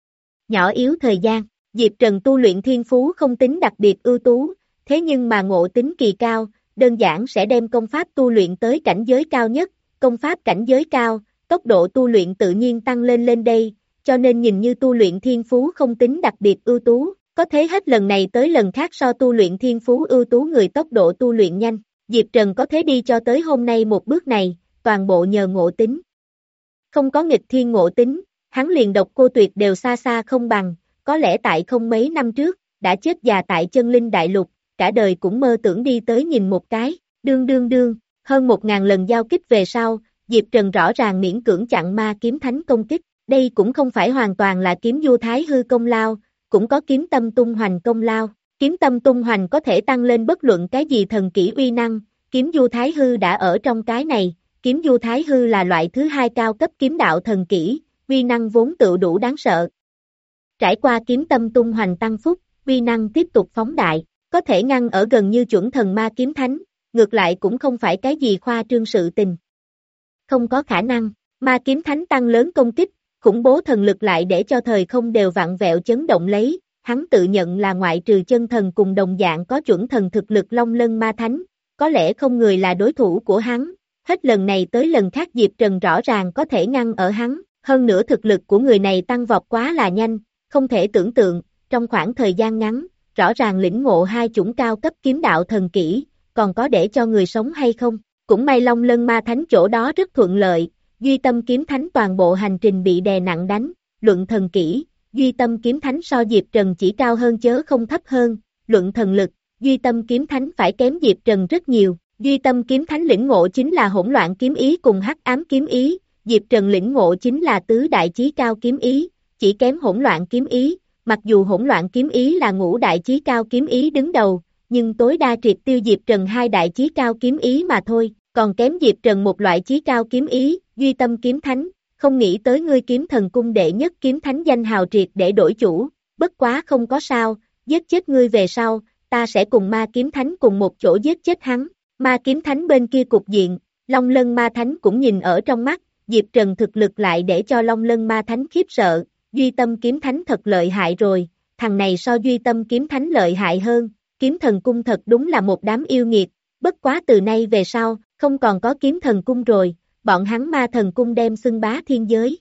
Nhỏ yếu thời gian, Diệp Trần tu luyện thiên phú không tính đặc biệt ưu tú, thế nhưng mà ngộ tính kỳ cao, đơn giản sẽ đem công pháp tu luyện tới cảnh giới cao nhất, công pháp cảnh giới cao, tốc độ tu luyện tự nhiên tăng lên lên đây, cho nên nhìn như tu luyện thiên phú không tính đặc biệt ưu tú, có thế hết lần này tới lần khác so tu luyện thiên phú ưu tú người tốc độ tu luyện nhanh, Diệp Trần có thế đi cho tới hôm nay một bước này, toàn bộ nhờ ngộ tính. Không có nghịch thiên ngộ tính, hắn liền độc cô tuyệt đều xa xa không bằng, có lẽ tại không mấy năm trước, đã chết già tại chân linh đại lục, cả đời cũng mơ tưởng đi tới nhìn một cái, đương đương đương, hơn một ngàn lần giao kích về sau, Diệp Trần rõ ràng miễn cưỡng chặn ma kiếm thánh công kích, đây cũng không phải hoàn toàn là kiếm du thái hư công lao, cũng có kiếm tâm tung hoành công lao, kiếm tâm tung hoành có thể tăng lên bất luận cái gì thần kỹ uy năng, kiếm du thái hư đã ở trong cái này, kiếm du thái hư là loại thứ hai cao cấp kiếm đạo thần kỹ, uy năng vốn tự đủ đáng sợ. Trải qua kiếm tâm tung hoành tăng phúc, uy năng tiếp tục phóng đại, có thể ngăn ở gần như chuẩn thần ma kiếm thánh, ngược lại cũng không phải cái gì khoa trương sự tình. Không có khả năng, ma kiếm thánh tăng lớn công kích, khủng bố thần lực lại để cho thời không đều vặn vẹo chấn động lấy, hắn tự nhận là ngoại trừ chân thần cùng đồng dạng có chuẩn thần thực lực Long Lân ma thánh, có lẽ không người là đối thủ của hắn, hết lần này tới lần khác Diệp Trần rõ ràng có thể ngăn ở hắn, hơn nữa thực lực của người này tăng vọt quá là nhanh, không thể tưởng tượng, trong khoảng thời gian ngắn, rõ ràng lĩnh ngộ hai chủng cao cấp kiếm đạo thần kỹ, còn có để cho người sống hay không, cũng may Long Lân ma thánh chỗ đó rất thuận lợi, Duy Tâm Kiếm Thánh toàn bộ hành trình bị đè nặng đánh, luận thần kỹ, Duy Tâm Kiếm Thánh so Diệp Trần chỉ cao hơn chớ không thấp hơn, luận thần lực, Duy Tâm Kiếm Thánh phải kém Diệp Trần rất nhiều, Duy Tâm Kiếm Thánh lĩnh ngộ chính là hỗn loạn kiếm ý cùng hắc ám kiếm ý, Diệp Trần lĩnh ngộ chính là tứ đại chí cao kiếm ý, chỉ kém hỗn loạn kiếm ý, mặc dù hỗn loạn kiếm ý là ngũ đại chí cao kiếm ý đứng đầu, nhưng tối đa triệt tiêu Diệp Trần hai đại chí cao kiếm ý mà thôi, còn kém Diệp Trần một loại chí cao kiếm ý, Duy Tâm Kiếm Thánh, không nghĩ tới ngươi kiếm thần cung đệ nhất kiếm thánh danh hào triệt để đổi chủ, bất quá không có sao, giết chết ngươi về sau, ta sẽ cùng ma kiếm thánh cùng một chỗ giết chết hắn, ma kiếm thánh bên kia cục diện, Long Lân ma thánh cũng nhìn ở trong mắt, Diệp Trần thực lực lại để cho Long Lân ma thánh khiếp sợ, Duy Tâm Kiếm Thánh thật lợi hại rồi, thằng này so Duy Tâm Kiếm Thánh lợi hại hơn, kiếm thần cung thật đúng là một đám yêu nghiệt, bất quá từ nay về sau, không còn có kiếm thần cung rồi, bọn hắn ma thần cung đem xưng bá thiên giới.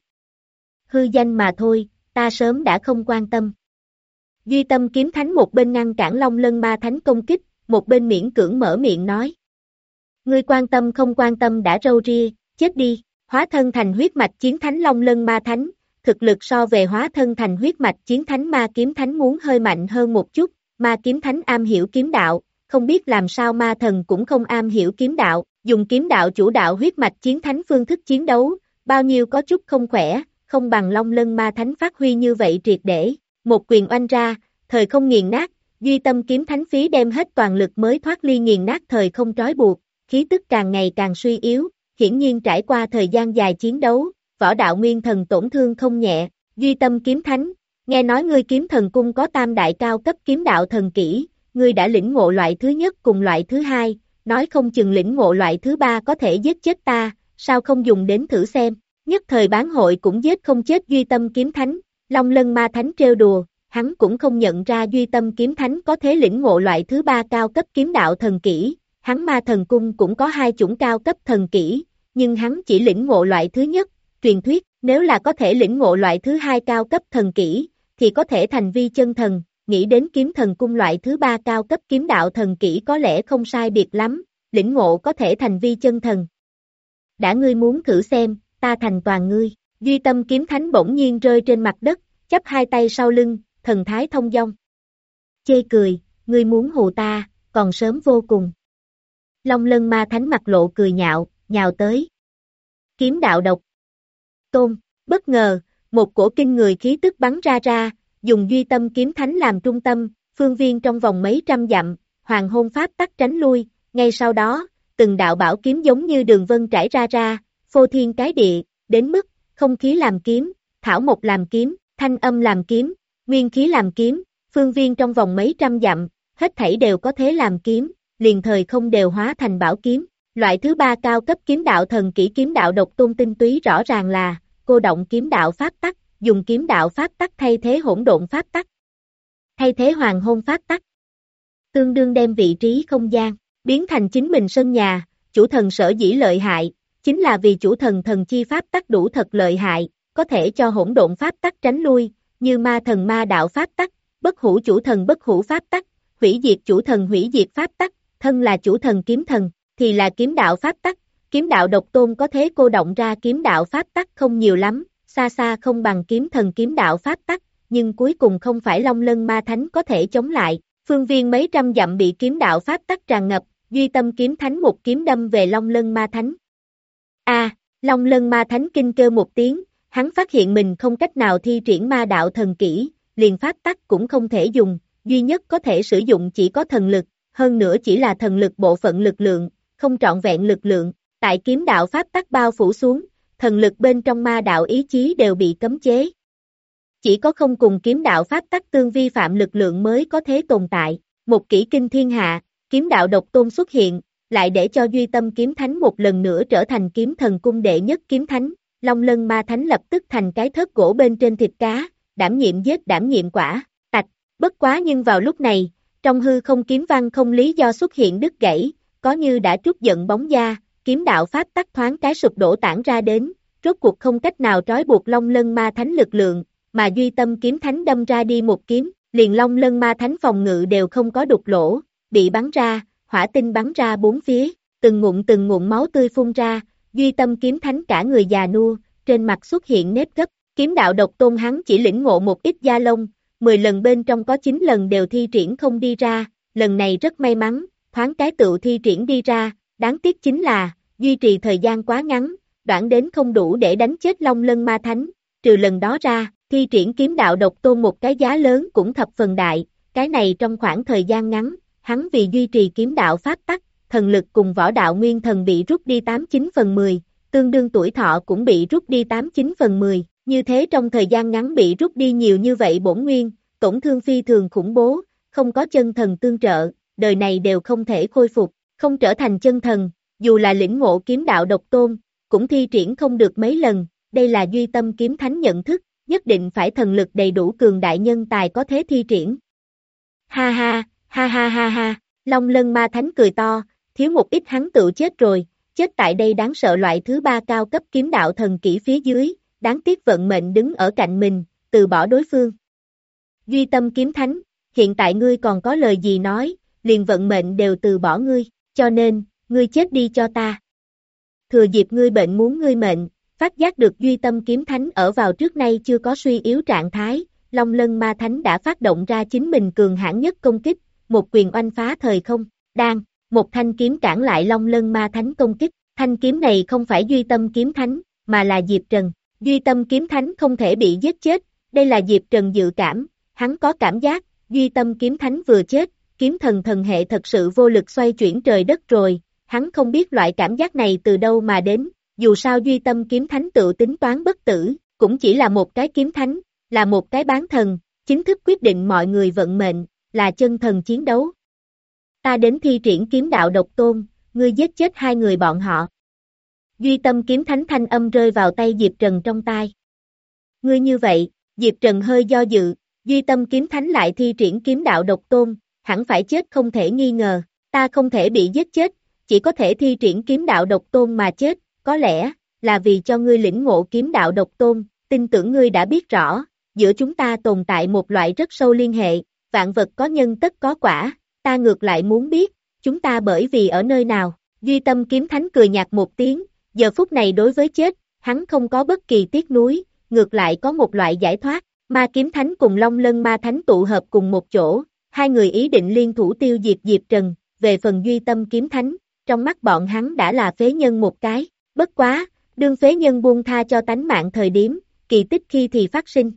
Hư danh mà thôi, ta sớm đã không quan tâm. Duy Tâm Kiếm Thánh một bên ngăn cản Long Lân ma thánh công kích, một bên miễn cưỡng mở miệng nói. Ngươi quan tâm không quan tâm đã râu ria, chết đi, hóa thân thành huyết mạch chiến thánh Long Lân ma thánh, thực lực so về hóa thân thành huyết mạch chiến thánh ma kiếm thánh muốn hơi mạnh hơn một chút, ma kiếm thánh am hiểu kiếm đạo, không biết làm sao ma thần cũng không am hiểu kiếm đạo, dùng kiếm đạo chủ đạo huyết mạch chiến thánh phương thức chiến đấu, bao nhiêu có chút không khỏe, không bằng Long Lân ma thánh phát huy như vậy triệt để, một quyền oanh ra, thời không nghiền nát, Duy Tâm Kiếm Thánh phí đem hết toàn lực mới thoát ly nghiền nát thời không trói buộc, khí tức càng ngày càng suy yếu, hiển nhiên trải qua thời gian dài chiến đấu, võ đạo nguyên thần tổn thương không nhẹ, Duy Tâm Kiếm Thánh, nghe nói ngươi kiếm thần cung có tam đại cao cấp kiếm đạo thần kỹ, ngươi đã lĩnh ngộ loại thứ nhất cùng loại thứ hai, nói không chừng lĩnh ngộ loại thứ ba có thể giết chết ta, sao không dùng đến thử xem, Nhất thời bán hội cũng giết không chết Duy Tâm Kiếm Thánh, Long Lân Ma Thánh trêu đùa, hắn cũng không nhận ra Duy Tâm Kiếm Thánh có thể lĩnh ngộ loại thứ ba cao cấp kiếm đạo thần kỹ, hắn Ma Thần Cung cũng có hai chủng cao cấp thần kỹ, nhưng hắn chỉ lĩnh ngộ loại thứ nhất, truyền thuyết, nếu là có thể lĩnh ngộ loại thứ hai cao cấp thần kỹ, thì có thể thành vi chân thần, nghĩ đến Kiếm Thần Cung loại thứ ba cao cấp kiếm đạo thần kỹ có lẽ không sai biệt lắm, lĩnh ngộ có thể thành vi chân thần. Đã ngươi muốn thử xem, ta thành toàn ngươi, Duy Tâm Kiếm Thánh bỗng nhiên rơi trên mặt đất, chắp hai tay sau lưng, thần thái thông dong. Chê cười, ngươi muốn hù ta, còn sớm vô cùng. Long Lân Ma Thánh mặt lộ cười nhạo, nhào tới. Kiếm đạo độc. Tôn, bất ngờ, một cổ kinh người khí tức bắn ra ra, dùng Duy Tâm Kiếm Thánh làm trung tâm, phương viên trong vòng mấy trăm dặm, hoàng hôn pháp tắc tránh lui, ngay sau đó, từng đạo bảo kiếm giống như đường vân trải ra ra, phô thiên cái địa, đến mức, không khí làm kiếm, thảo mộc làm kiếm, thanh âm làm kiếm, nguyên khí làm kiếm, phương viên trong vòng mấy trăm dặm, hết thảy đều có thế làm kiếm, liền thời không đều hóa thành bảo kiếm. Loại thứ ba cao cấp kiếm đạo thần kỹ kiếm đạo độc tôn tinh túy rõ ràng là cô động kiếm đạo pháp tắc, dùng kiếm đạo pháp tắc thay thế hỗn độn pháp tắc, thay thế hoàng hôn pháp tắc, tương đương đem vị trí không gian biến thành chính mình sân nhà. Chủ thần sở dĩ lợi hại, chính là vì chủ thần thần chi pháp tắc đủ thật lợi hại, có thể cho hỗn độn pháp tắc tránh lui, như ma thần ma đạo pháp tắc, bất hủ chủ thần bất hủ pháp tắc, hủy diệt chủ thần hủy diệt pháp tắc, thân là chủ thần kiếm thần, thì là kiếm đạo pháp tắc. Kiếm đạo độc tôn có thế cô động ra kiếm đạo pháp tắc không nhiều lắm, xa xa không bằng kiếm thần kiếm đạo pháp tắc, nhưng cuối cùng không phải Long Lân Ma Thánh có thể chống lại, phương viên mấy trăm dặm bị kiếm đạo pháp tắc tràn ngập, Duy Tâm Kiếm Thánh một kiếm đâm về Long Lân Ma Thánh. A, Long Lân Ma Thánh kinh kêu một tiếng, hắn phát hiện mình không cách nào thi triển ma đạo thần kỹ, liền pháp tắc cũng không thể dùng, duy nhất có thể sử dụng chỉ có thần lực, hơn nữa chỉ là thần lực bộ phận lực lượng, không trọn vẹn lực lượng, tại kiếm đạo pháp tắc bao phủ xuống, thần lực bên trong ma đạo ý chí đều bị cấm chế. Chỉ có không cùng kiếm đạo pháp tắc tương vi phạm lực lượng mới có thế tồn tại, một kỷ kinh thiên hạ, kiếm đạo độc tôn xuất hiện, lại để cho Duy Tâm Kiếm Thánh một lần nữa trở thành kiếm thần cung đệ nhất kiếm thánh, Long Lân Ma Thánh lập tức thành cái thớt gỗ bên trên thịt cá, đảm nhiệm giết đảm nhiệm quả, tạch, bất quá nhưng vào lúc này, trong hư không kiếm văn không lý do xuất hiện đứt gãy, có như đã trút giận bóng da, kiếm đạo pháp tắc thoáng cái sụp đổ tản ra đến, rốt cuộc không cách nào trói buộc Long Lân Ma Thánh lực lượng, mà Duy Tâm Kiếm Thánh đâm ra đi một kiếm, liền Long Lân Ma Thánh phòng ngự đều không có đục lỗ, bị bắn ra, hỏa tinh bắn ra bốn phía, từng ngụm từng ngụm máu tươi phun ra, Duy Tâm Kiếm Thánh cả người già nua, trên mặt xuất hiện nếp gấp, kiếm đạo độc tôn hắn chỉ lĩnh ngộ một ít da lông, mười lần bên trong có chín lần đều thi triển không đi ra, lần này rất may mắn, thoáng cái tựu thi triển đi ra, đáng tiếc chính là, duy trì thời gian quá ngắn, đoạn đến không đủ để đánh chết Long Lân Ma Thánh, trừ lần đó ra, thi triển kiếm đạo độc tôn một cái giá lớn cũng thập phần đại, cái này trong khoảng thời gian ngắn, hắn vì duy trì kiếm đạo pháp tắc, thần lực cùng võ đạo nguyên thần bị rút đi tám chín phần mười, tương đương tuổi thọ cũng bị rút đi tám chín phần mười, như thế trong thời gian ngắn bị rút đi nhiều như vậy bổn nguyên, tổn thương phi thường khủng bố, không có chân thần tương trợ, đời này đều không thể khôi phục, không trở thành chân thần, dù là lĩnh ngộ kiếm đạo độc tôn, cũng thi triển không được mấy lần, đây là Duy Tâm Kiếm Thánh nhận thức, nhất định phải thần lực đầy đủ cường đại nhân tài có thế thi triển. Ha ha, ha ha ha ha, Long Lân Ma Thánh cười to, thiếu một ít hắn tự chết rồi, chết tại đây đáng sợ loại thứ ba cao cấp kiếm đạo thần kỹ phía dưới, đáng tiếc vận mệnh đứng ở cạnh mình, từ bỏ đối phương. Duy Tâm Kiếm Thánh, hiện tại ngươi còn có lời gì nói, liền vận mệnh đều từ bỏ ngươi, cho nên, ngươi chết đi cho ta. Thừa dịp ngươi bệnh muốn ngươi mệnh, phát giác được Duy Tâm Kiếm Thánh ở vào trước nay chưa có suy yếu trạng thái, Long Lân Ma Thánh đã phát động ra chính mình cường hãn nhất công kích, một quyền oanh phá thời không, đang, một thanh kiếm cản lại Long Lân Ma Thánh công kích, thanh kiếm này không phải Duy Tâm Kiếm Thánh, mà là Diệp Trần, Duy Tâm Kiếm Thánh không thể bị giết chết, đây là Diệp Trần dự cảm, hắn có cảm giác, Duy Tâm Kiếm Thánh vừa chết, kiếm thần thần hệ thật sự vô lực xoay chuyển trời đất rồi, hắn không biết loại cảm giác này từ đâu mà đến, dù sao Duy Tâm Kiếm Thánh tự tính toán bất tử, cũng chỉ là một cái kiếm thánh, là một cái bán thần, chính thức quyết định mọi người vận mệnh, là chân thần chiến đấu. Ta đến thi triển kiếm đạo độc tôn, ngươi giết chết hai người bọn họ. Duy Tâm kiếm thánh thanh âm rơi vào tay Diệp Trần trong tai. Ngươi như vậy, Diệp Trần hơi do dự, Duy Tâm kiếm thánh lại thi triển kiếm đạo độc tôn, hẳn phải chết không thể nghi ngờ, ta không thể bị giết chết, chỉ có thể thi triển kiếm đạo độc tôn mà chết, có lẽ là vì cho ngươi lĩnh ngộ kiếm đạo độc tôn, tin tưởng ngươi đã biết rõ, giữa chúng ta tồn tại một loại rất sâu liên hệ, vạn vật có nhân tất có quả, ta ngược lại muốn biết, chúng ta bởi vì ở nơi nào, Duy Tâm kiếm thánh cười nhạt một tiếng, giờ phút này đối với chết, hắn không có bất kỳ tiếc nuối, ngược lại có một loại giải thoát, Ma kiếm thánh cùng Long Lân ma thánh tụ hợp cùng một chỗ, hai người ý định liên thủ tiêu diệt Diệp Trần, về phần Duy Tâm kiếm thánh, trong mắt bọn hắn đã là phế nhân một cái, bất quá, đương phế nhân buông tha cho tánh mạng thời điểm, kỳ tích khi thì phát sinh.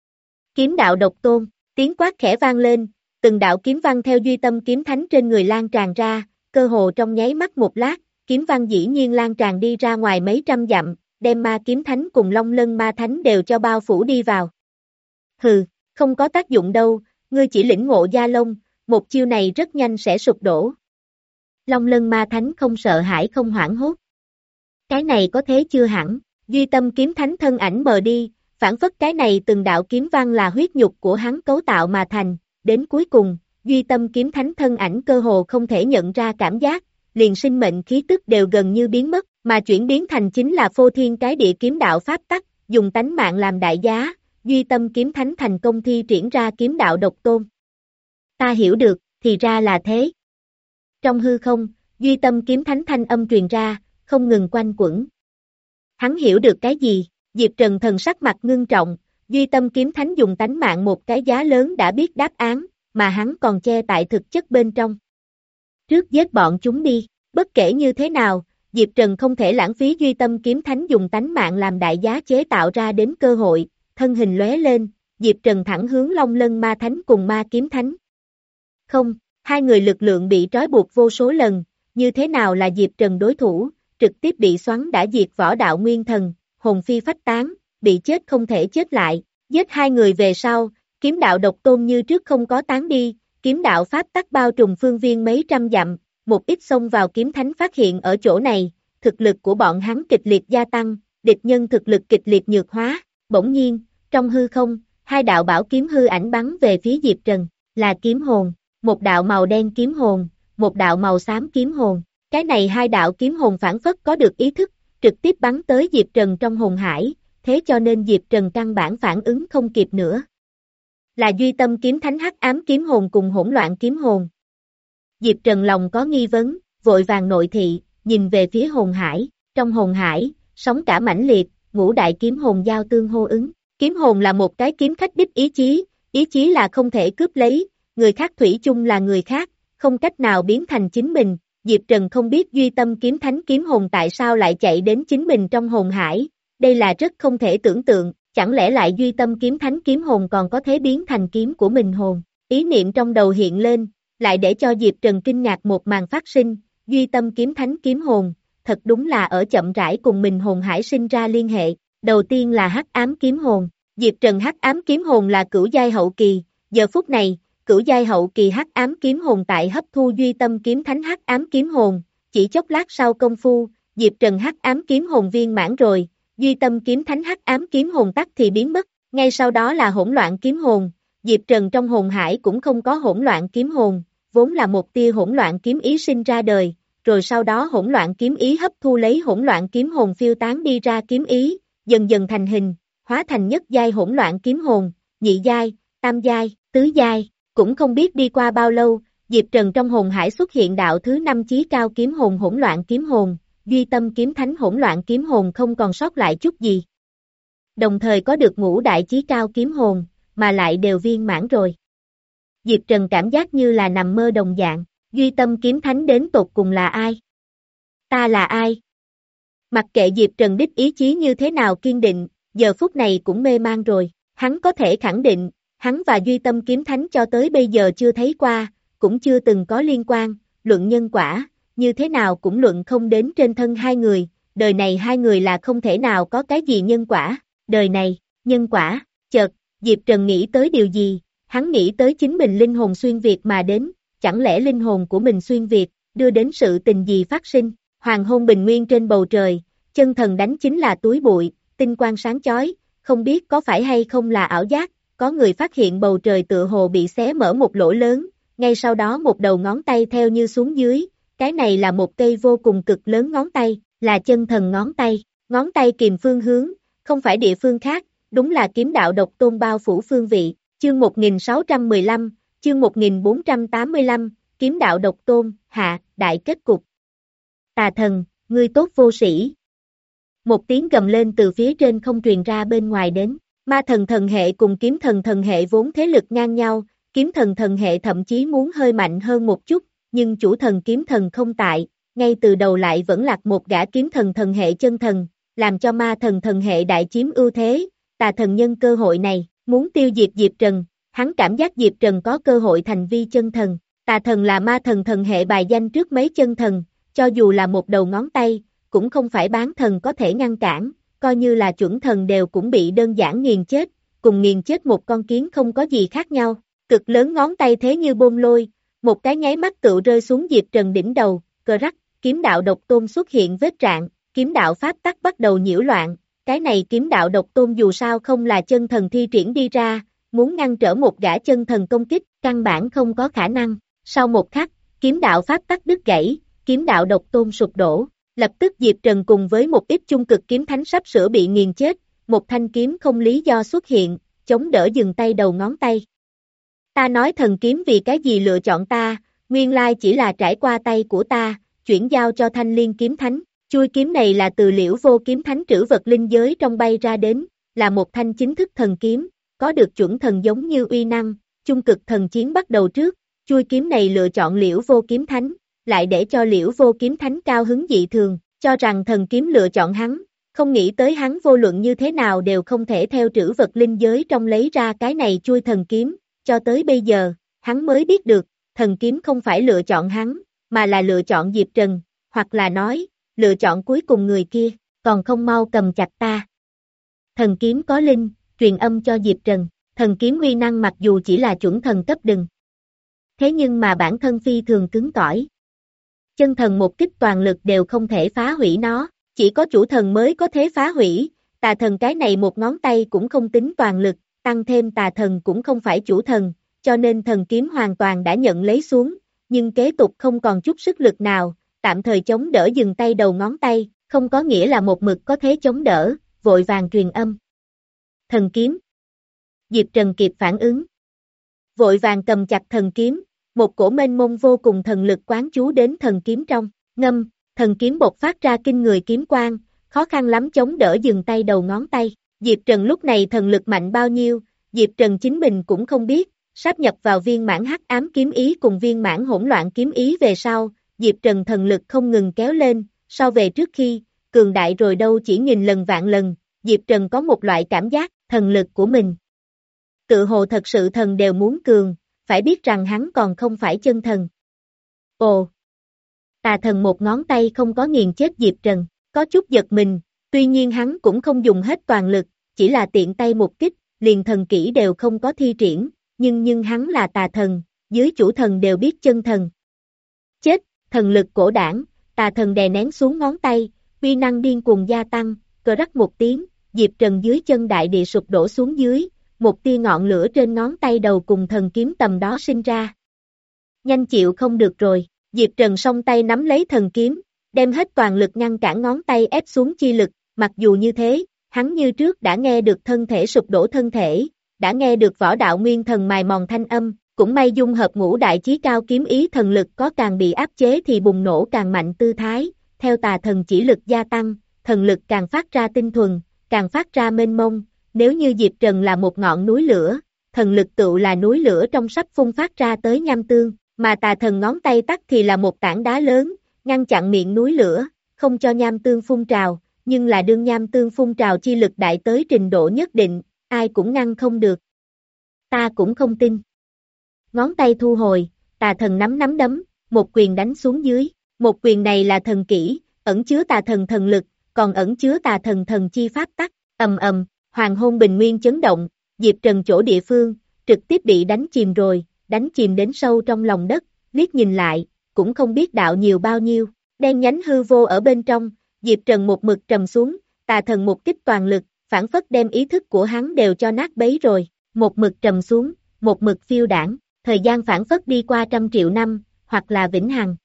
Kiếm đạo độc tôn, tiếng quát khẽ vang lên, từng đạo kiếm văn theo Duy Tâm kiếm thánh trên người lan tràn ra, cơ hồ trong nháy mắt một lát, kiếm văn dĩ nhiên lan tràn đi ra ngoài mấy trăm dặm, đem Ma kiếm thánh cùng Long Lân ma thánh đều cho bao phủ đi vào. Hừ, không có tác dụng đâu, ngươi chỉ lĩnh ngộ gia lông, một chiêu này rất nhanh sẽ sụp đổ. Long Lân ma thánh không sợ hãi không hoảng hốt. Cái này có thế chưa hẳn, Duy Tâm kiếm thánh thân ảnh mờ đi, phản phất cái này từng đạo kiếm văn là huyết nhục của hắn cấu tạo mà thành, đến cuối cùng, Duy Tâm kiếm thánh thân ảnh cơ hồ không thể nhận ra cảm giác, liền sinh mệnh khí tức đều gần như biến mất, mà chuyển biến thành chính là phô thiên cái địa kiếm đạo pháp tắc, dùng tánh mạng làm đại giá, Duy Tâm kiếm thánh thành công thi triển ra kiếm đạo độc tôn. Ta hiểu được, thì ra là thế. Trong hư không, Duy Tâm kiếm thánh thanh âm truyền ra, không ngừng quanh quẩn. Hắn hiểu được cái gì? Diệp Trần thần sắc mặt ngưng trọng, Duy Tâm kiếm thánh dùng tánh mạng một cái giá lớn đã biết đáp án, mà hắn còn che tại thực chất bên trong. Trước giết bọn chúng đi, bất kể như thế nào, Diệp Trần không thể lãng phí Duy Tâm kiếm thánh dùng tánh mạng làm đại giá chế tạo ra đến cơ hội, thân hình lóe lên, Diệp Trần thẳng hướng Long Lân ma thánh cùng Ma kiếm thánh. Không, hai người lực lượng bị trói buộc vô số lần, như thế nào là Diệp Trần đối thủ, trực tiếp bị xoắn đã diệt võ đạo nguyên thần, hồn phi phách tán, bị chết không thể chết lại, giết hai người về sau, kiếm đạo độc tôn như trước không có tán đi, kiếm đạo pháp tắc bao trùm phương viên mấy trăm dặm, một ít xông vào kiếm thánh phát hiện ở chỗ này, thực lực của bọn hắn kịch liệt gia tăng, địch nhân thực lực kịch liệt nhược hóa, bỗng nhiên, trong hư không, hai đạo bảo kiếm hư ảnh bắn về phía Diệp Trần, là kiếm hồn, một đạo màu đen kiếm hồn, một đạo màu xám kiếm hồn, cái này hai đạo kiếm hồn phản phất có được ý thức, trực tiếp bắn tới Diệp Trần trong hồn hải, thế cho nên Diệp Trần căn bản phản ứng không kịp nữa. Là Duy Tâm kiếm thánh hắc ám kiếm hồn cùng hỗn loạn kiếm hồn. Diệp Trần lòng có nghi vấn, vội vàng nội thị, nhìn về phía hồn hải, trong hồn hải, sóng cả mãnh liệt, ngũ đại kiếm hồn giao tương hô ứng. Kiếm hồn là một cái kiếm khách đích ý chí, ý chí là không thể cướp lấy, người khác thủy chung là người khác, không cách nào biến thành chính mình. Diệp Trần không biết Duy Tâm kiếm thánh kiếm hồn tại sao lại chạy đến chính mình trong hồn hải, đây là rất không thể tưởng tượng, chẳng lẽ lại Duy Tâm kiếm thánh kiếm hồn còn có thể biến thành kiếm của mình hồn. Ý niệm trong đầu hiện lên, lại để cho Diệp Trần kinh ngạc một màn phát sinh, Duy Tâm kiếm thánh kiếm hồn, thật đúng là ở chậm rãi cùng mình hồn hải sinh ra liên hệ. Đầu tiên là hắc ám kiếm hồn, Diệp Trần hắc ám kiếm hồn là cửu giai hậu kỳ, giờ phút này, cửu giai hậu kỳ hắc ám kiếm hồn tại hấp thu Duy Tâm kiếm thánh hắc ám kiếm hồn, chỉ chốc lát sau công phu, Diệp Trần hắc ám kiếm hồn viên mãn rồi, Duy Tâm kiếm thánh hắc ám kiếm hồn tắt thì biến mất, ngay sau đó là hỗn loạn kiếm hồn, Diệp Trần trong hồn hải cũng không có hỗn loạn kiếm hồn, vốn là một tia hỗn loạn kiếm ý sinh ra đời, rồi sau đó hỗn loạn kiếm ý hấp thu lấy hỗn loạn kiếm hồn phiêu tán đi ra kiếm ý, dần dần thành hình, hóa thành nhất giai hỗn loạn kiếm hồn, nhị giai, tam giai, tứ giai, cũng không biết đi qua bao lâu, Diệp Trần trong hồn hải xuất hiện đạo thứ năm chí cao kiếm hồn hỗn loạn kiếm hồn, Duy Tâm kiếm thánh hỗn loạn kiếm hồn không còn sót lại chút gì. Đồng thời có được ngũ đại chí cao kiếm hồn, mà lại đều viên mãn rồi. Diệp Trần cảm giác như là nằm mơ đồng dạng, Duy Tâm kiếm thánh đến tột cùng là ai? Ta là ai? Mặc kệ Diệp Trần đích ý chí như thế nào kiên định, giờ phút này cũng mê man rồi, hắn có thể khẳng định, hắn và Duy Tâm kiếm thánh cho tới bây giờ chưa thấy qua, cũng chưa từng có liên quan, luận nhân quả, như thế nào cũng luận không đến trên thân hai người, đời này hai người là không thể nào có cái gì nhân quả, đời này, nhân quả, chợt, Diệp Trần nghĩ tới điều gì, hắn nghĩ tới chính mình linh hồn xuyên việt mà đến, chẳng lẽ linh hồn của mình xuyên việt, đưa đến sự tình gì phát sinh, hoàng hôn bình nguyên trên bầu trời, chân thần đánh chính là túi bụi, tinh quang sáng chói, không biết có phải hay không là ảo giác, có người phát hiện bầu trời tựa hồ bị xé mở một lỗ lớn, ngay sau đó một đầu ngón tay theo như xuống dưới, cái này là một cây vô cùng cực lớn ngón tay, là chân thần ngón tay, ngón tay kìm phương hướng, không phải địa phương khác, đúng là kiếm đạo độc tôn bao phủ phương vị, chương một nghìn sáu trăm mười lăm, chương một nghìn bốn trăm tám mươi lăm, kiếm đạo độc tôn, hạ, đại kết cục. Tà thần, ngươi tốt vô sĩ. Một tiếng gầm lên từ phía trên không truyền ra bên ngoài đến, ma thần thần hệ cùng kiếm thần thần hệ vốn thế lực ngang nhau, kiếm thần thần hệ thậm chí muốn hơi mạnh hơn một chút, nhưng chủ thần kiếm thần không tại, ngay từ đầu lại vẫn lạc một gã kiếm thần thần hệ chân thần, làm cho ma thần thần hệ đại chiếm ưu thế, tà thần nhân cơ hội này, muốn tiêu diệt Diệp Trần, hắn cảm giác Diệp Trần có cơ hội thành vi chân thần, tà thần là ma thần thần hệ bài danh trước mấy chân thần, cho dù là một đầu ngón tay, cũng không phải bán thần có thể ngăn cản, coi như là chuẩn thần đều cũng bị đơn giản nghiền chết, cùng nghiền chết một con kiến không có gì khác nhau, cực lớn ngón tay thế như bom lôi, một cái nháy mắt tựu rơi xuống Diệp Trần đỉnh đầu, cờ rắc, kiếm đạo độc tôn xuất hiện vết rạn, kiếm đạo pháp tắc bắt đầu nhiễu loạn, cái này kiếm đạo độc tôn dù sao không là chân thần thi triển đi ra, muốn ngăn trở một gã chân thần công kích, căn bản không có khả năng, sau một khắc, kiếm đạo pháp tắc đứt gãy, kiếm đạo độc tôn sụp đổ, lập tức Diệp Trần cùng với một ít chung cực kiếm thánh sắp sửa bị nghiền chết, một thanh kiếm không lý do xuất hiện, chống đỡ dừng tay đầu ngón tay. Ta nói thần kiếm vì cái gì lựa chọn ta, nguyên lai chỉ là trải qua tay của ta, chuyển giao cho thanh liên kiếm thánh, chui kiếm này là từ Liễu Vô kiếm thánh trữ vật linh giới trong bay ra đến, là một thanh chính thức thần kiếm, có được chuẩn thần giống như uy năng, chung cực thần chiến bắt đầu trước, chui kiếm này lựa chọn Liễu Vô kiếm thánh, lại để cho Liễu Vô kiếm thánh cao hứng dị thường, cho rằng thần kiếm lựa chọn hắn, không nghĩ tới hắn vô luận như thế nào đều không thể theo trữ vật linh giới trong lấy ra cái này chui thần kiếm, cho tới bây giờ, hắn mới biết được, thần kiếm không phải lựa chọn hắn, mà là lựa chọn Diệp Trần, hoặc là nói, lựa chọn cuối cùng người kia, còn không mau cầm chặt ta. Thần kiếm có linh, truyền âm cho Diệp Trần, thần kiếm uy năng mặc dù chỉ là chuẩn thần cấp đừng. Thế nhưng mà bản thân phi thường cứng cỏi. Chân thần một kích toàn lực đều không thể phá hủy nó, chỉ có chủ thần mới có thể phá hủy, tà thần cái này một ngón tay cũng không tính toàn lực, tăng thêm tà thần cũng không phải chủ thần, cho nên thần kiếm hoàn toàn đã nhận lấy xuống, nhưng kế tục không còn chút sức lực nào, tạm thời chống đỡ dừng tay đầu ngón tay, không có nghĩa là một mực có thế chống đỡ, vội vàng truyền âm. Thần kiếm. Diệp Trần kịp phản ứng. Vội vàng cầm chặt thần kiếm, một cổ mênh mông vô cùng thần lực quán chú đến thần kiếm trong, ngâm, thần kiếm bộc phát ra kinh người kiếm quang, khó khăn lắm chống đỡ dừng tay đầu ngón tay. Diệp Trần lúc này thần lực mạnh bao nhiêu, Diệp Trần chính mình cũng không biết, sáp nhập vào viên mãn hắc ám kiếm ý cùng viên mãn hỗn loạn kiếm ý về sau, Diệp Trần thần lực không ngừng kéo lên, so về trước khi, cường đại rồi đâu chỉ nghìn lần vạn lần, Diệp Trần có một loại cảm giác, thần lực của mình. Tự hồ thật sự thần đều muốn cường, phải biết rằng hắn còn không phải chân thần. Ồ! Tà thần một ngón tay không có nghiền chết Diệp Trần, có chút giật mình, tuy nhiên hắn cũng không dùng hết toàn lực, chỉ là tiện tay một kích, liền thần kỹ đều không có thi triển, nhưng nhưng hắn là tà thần, dưới chủ thần đều biết chân thần. Chết, thần lực cổ đảng, tà thần đè nén xuống ngón tay, uy năng điên cuồng gia tăng, cờ rắc một tiếng, Diệp Trần dưới chân đại địa sụp đổ xuống dưới, một tia ngọn lửa trên ngón tay đầu cùng thần kiếm tầm đó sinh ra. Nhanh chịu không được rồi, Diệp Trần song tay nắm lấy thần kiếm, đem hết toàn lực ngăn cản ngón tay ép xuống chi lực, mặc dù như thế, hắn như trước đã nghe được thân thể sụp đổ thân thể, đã nghe được võ đạo nguyên thần mài mòn thanh âm, cũng may dung hợp ngũ đại chí cao kiếm ý thần lực có càng bị áp chế thì bùng nổ càng mạnh tư thái, theo tà thần chỉ lực gia tăng, thần lực càng phát ra tinh thuần, càng phát ra mênh mông, nếu như Diệp Trần là một ngọn núi lửa, thần lực tựu là núi lửa trong sắp phun phát ra tới nham tương, mà tà thần ngón tay tắc thì là một tảng đá lớn, ngăn chặn miệng núi lửa, không cho nham tương phun trào, nhưng là đương nham tương phun trào chi lực đại tới trình độ nhất định, ai cũng ngăn không được. Ta cũng không tin. Ngón tay thu hồi, tà thần nắm nắm đấm, một quyền đánh xuống dưới, một quyền này là thần kỹ, ẩn chứa tà thần thần lực, còn ẩn chứa tà thần thần chi pháp tắc, ầm ầm, hoàng hôn bình nguyên chấn động, Diệp Trần chỗ địa phương, trực tiếp bị đánh chìm rồi, đánh chìm đến sâu trong lòng đất, liếc nhìn lại, cũng không biết đạo nhiều bao nhiêu, đen nhánh hư vô ở bên trong, Diệp Trần một mực trầm xuống, tà thần một kích toàn lực, phản phất đem ý thức của hắn đều cho nát bấy rồi, một mực trầm xuống, một mực phiêu đảng, thời gian phản phất đi qua trăm triệu năm, hoặc là vĩnh hằng.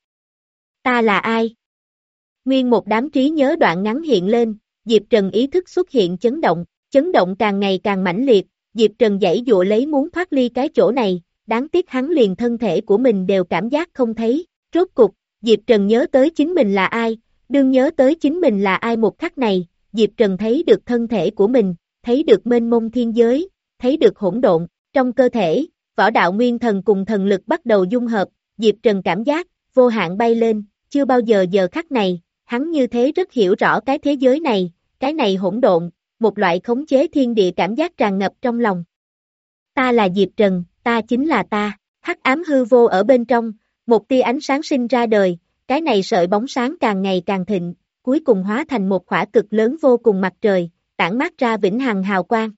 Ta là ai? Nguyên một đám trí nhớ đoạn ngắn hiện lên, Diệp Trần ý thức xuất hiện chấn động, chấn động càng ngày càng mãnh liệt, Diệp Trần giãy dụa lấy muốn thoát ly cái chỗ này, đáng tiếc hắn liền thân thể của mình đều cảm giác không thấy, rốt cục, Diệp Trần nhớ tới chính mình là ai, đương nhớ tới chính mình là ai một khắc này, Diệp Trần thấy được thân thể của mình, thấy được mênh mông thiên giới, thấy được hỗn độn, trong cơ thể, võ đạo nguyên thần cùng thần lực bắt đầu dung hợp, Diệp Trần cảm giác, vô hạn bay lên, chưa bao giờ giờ khắc này, hắn như thế rất hiểu rõ cái thế giới này, cái này hỗn độn, một loại khống chế thiên địa cảm giác tràn ngập trong lòng. Ta là Diệp Trần, ta chính là ta, hắc ám hư vô ở bên trong, một tia ánh sáng sinh ra đời, cái này sợi bóng sáng càng ngày càng thịnh, cuối cùng hóa thành một khỏa cực lớn vô cùng mặt trời, tản mát ra vĩnh hằng hào quang.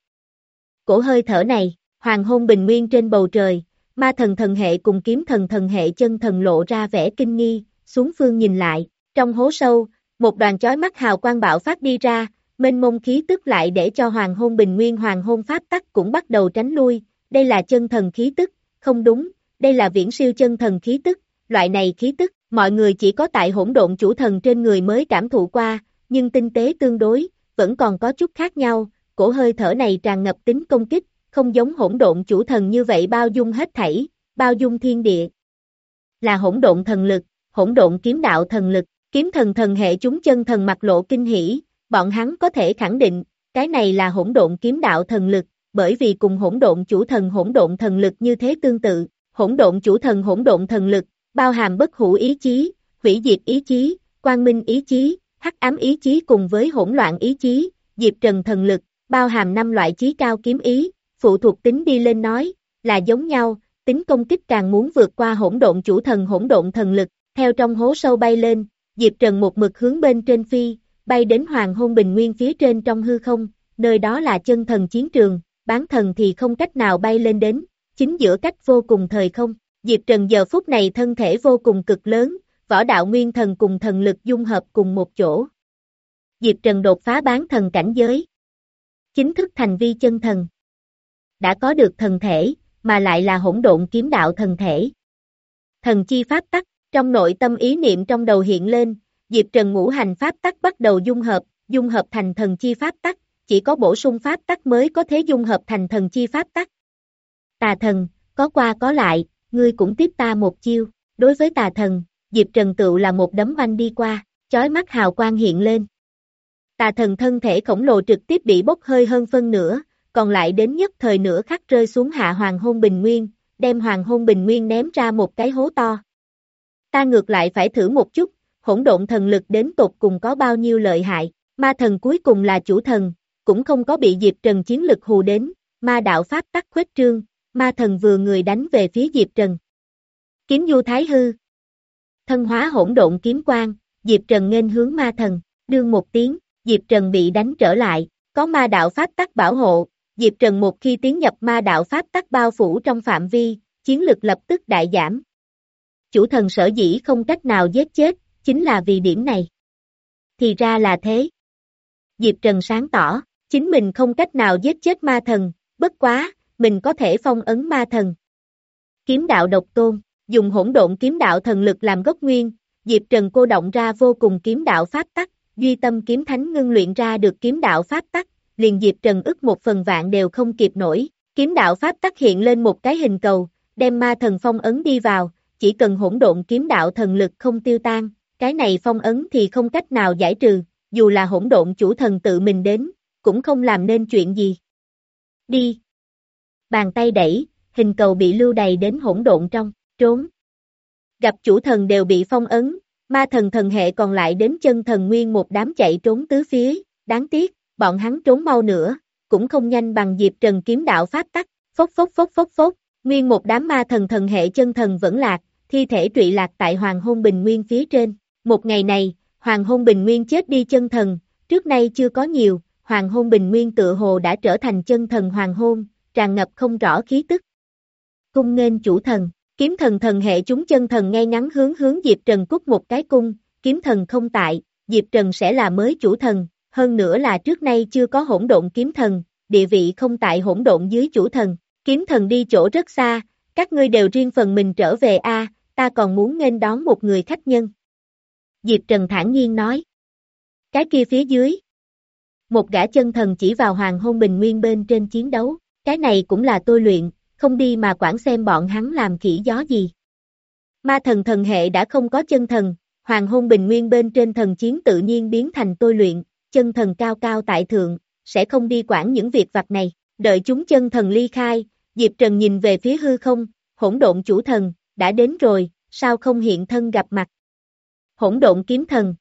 Cổ hơi thở này, hoàng hôn bình nguyên trên bầu trời, ma thần thần hệ cùng kiếm thần thần hệ chân thần lộ ra vẻ kinh nghi, xuống phương nhìn lại, trong hố sâu, một đoàn chói mắt hào quang bạo phát đi ra, mênh mông khí tức lại để cho hoàng hôn bình nguyên hoàng hôn pháp tắc cũng bắt đầu tránh lui, đây là chân thần khí tức, không đúng, đây là viễn siêu chân thần khí tức, loại này khí tức, mọi người chỉ có tại hỗn độn chủ thần trên người mới cảm thụ qua, nhưng tinh tế tương đối, vẫn còn có chút khác nhau, cổ hơi thở này tràn ngập tính công kích, không giống hỗn độn chủ thần như vậy bao dung hết thảy, bao dung thiên địa. Là hỗn độn thần lực, hỗn độn kiếm đạo thần lực, kiếm thần thần hệ chúng chân thần mặt lộ kinh hỉ, bọn hắn có thể khẳng định, cái này là hỗn độn kiếm đạo thần lực, bởi vì cùng hỗn độn chủ thần hỗn độn thần lực như thế tương tự, hỗn độn chủ thần hỗn độn thần lực, bao hàm bất hủ ý chí, hủy diệt ý chí, quang minh ý chí, hắc ám ý chí cùng với hỗn loạn ý chí, Diệp Trần thần lực, bao hàm năm loại chí cao kiếm ý, phụ thuộc tính đi lên nói, là giống nhau, tính công kích càng muốn vượt qua hỗn độn chủ thần hỗn độn thần lực, theo trong hố sâu bay lên, Diệp Trần một mực hướng bên trên phi, bay đến hoàng hôn bình nguyên phía trên trong hư không, nơi đó là chân thần chiến trường, bán thần thì không cách nào bay lên đến, chính giữa cách vô cùng thời không. Diệp Trần giờ phút này thân thể vô cùng cực lớn, võ đạo nguyên thần cùng thần lực dung hợp cùng một chỗ. Diệp Trần đột phá bán thần cảnh giới. Chính thức thành vi chân thần. Đã có được thần thể, mà lại là hỗn độn kiếm đạo thần thể. Thần chi pháp tắc, trong nội tâm ý niệm trong đầu hiện lên, Diệp Trần ngũ hành pháp tắc bắt đầu dung hợp, dung hợp thành thần chi pháp tắc, chỉ có bổ sung pháp tắc mới có thể dung hợp thành thần chi pháp tắc. Tà thần, có qua có lại, ngươi cũng tiếp ta một chiêu, đối với tà thần, Diệp Trần tựu là một đấm oanh đi qua, chói mắt hào quang hiện lên. Tà thần thân thể khổng lồ trực tiếp bị bốc hơi hơn phân nửa, còn lại đến nhất thời nửa khắc rơi xuống hạ hoàng hôn bình nguyên, đem hoàng hôn bình nguyên ném ra một cái hố to. Ta ngược lại phải thử một chút, hỗn độn thần lực đến tột cùng có bao nhiêu lợi hại, ma thần cuối cùng là chủ thần, cũng không có bị Diệp Trần chiến lực hù đến, ma đạo pháp tắc khuếch trương, ma thần vừa người đánh về phía Diệp Trần. Kiếm du thái hư. Thân hóa hỗn độn kiếm quang, Diệp Trần nghênh hướng ma thần, đương một tiếng, Diệp Trần bị đánh trở lại, có ma đạo pháp tắc bảo hộ, Diệp Trần một khi tiến nhập ma đạo pháp tắc bao phủ trong phạm vi, chiến lực lập tức đại giảm. Chủ thần sở dĩ không cách nào giết chết, chính là vì điểm này. Thì ra là thế. Diệp Trần sáng tỏ, chính mình không cách nào giết chết ma thần, bất quá, mình có thể phong ấn ma thần. Kiếm đạo độc tôn, dùng hỗn độn kiếm đạo thần lực làm gốc nguyên, Diệp Trần cô động ra vô cùng kiếm đạo pháp tắc, duy tâm kiếm thánh ngưng luyện ra được kiếm đạo pháp tắc, liền Diệp Trần ức một phần vạn đều không kịp nổi, kiếm đạo pháp tắc hiện lên một cái hình cầu, đem ma thần phong ấn đi vào, chỉ cần hỗn độn kiếm đạo thần lực không tiêu tan, cái này phong ấn thì không cách nào giải trừ, dù là hỗn độn chủ thần tự mình đến, cũng không làm nên chuyện gì. Đi! Bàn tay đẩy, hình cầu bị lưu đày đến hỗn độn trong, trốn. Gặp chủ thần đều bị phong ấn, ma thần thần hệ còn lại đến chân thần nguyên một đám chạy trốn tứ phía, đáng tiếc, bọn hắn trốn mau nữa, cũng không nhanh bằng Diệp Trần kiếm đạo pháp tắc, phốc phốc phốc phốc phốc, nguyên một đám ma thần thần hệ chân thần vẫn lạc, thi thể trụy lạc tại hoàng hôn bình nguyên phía trên. Một ngày này, hoàng hôn bình nguyên chết đi chân thần, trước nay chưa có nhiều, hoàng hôn bình nguyên tựa hồ đã trở thành chân thần hoàng hôn, tràn ngập không rõ khí tức. Cung nghênh chủ thần, kiếm thần thần hệ chúng chân thần ngay ngắn hướng hướng Diệp Trần cúc một cái cung, kiếm thần không tại, Diệp Trần sẽ là mới chủ thần, hơn nữa là trước nay chưa có hỗn độn kiếm thần, địa vị không tại hỗn độn dưới chủ thần, kiếm thần đi chỗ rất xa, các ngươi đều riêng phần mình trở về a, ta còn muốn nghênh đón một người khách nhân. Diệp Trần thản nhiên nói. Cái kia phía dưới. Một gã chân thần chỉ vào hoàng hôn bình nguyên bên trên chiến đấu, cái này cũng là tôi luyện, không đi mà quản xem bọn hắn làm khỉ gió gì. Ma thần thần hệ đã không có chân thần, hoàng hôn bình nguyên bên trên thần chiến tự nhiên biến thành tôi luyện, chân thần cao cao tại thượng, sẽ không đi quản những việc vặt này, đợi chúng chân thần ly khai, Diệp Trần nhìn về phía hư không, hỗn độn chủ thần, đã đến rồi, sao không hiện thân gặp mặt? Hỗn độn kiếm thần.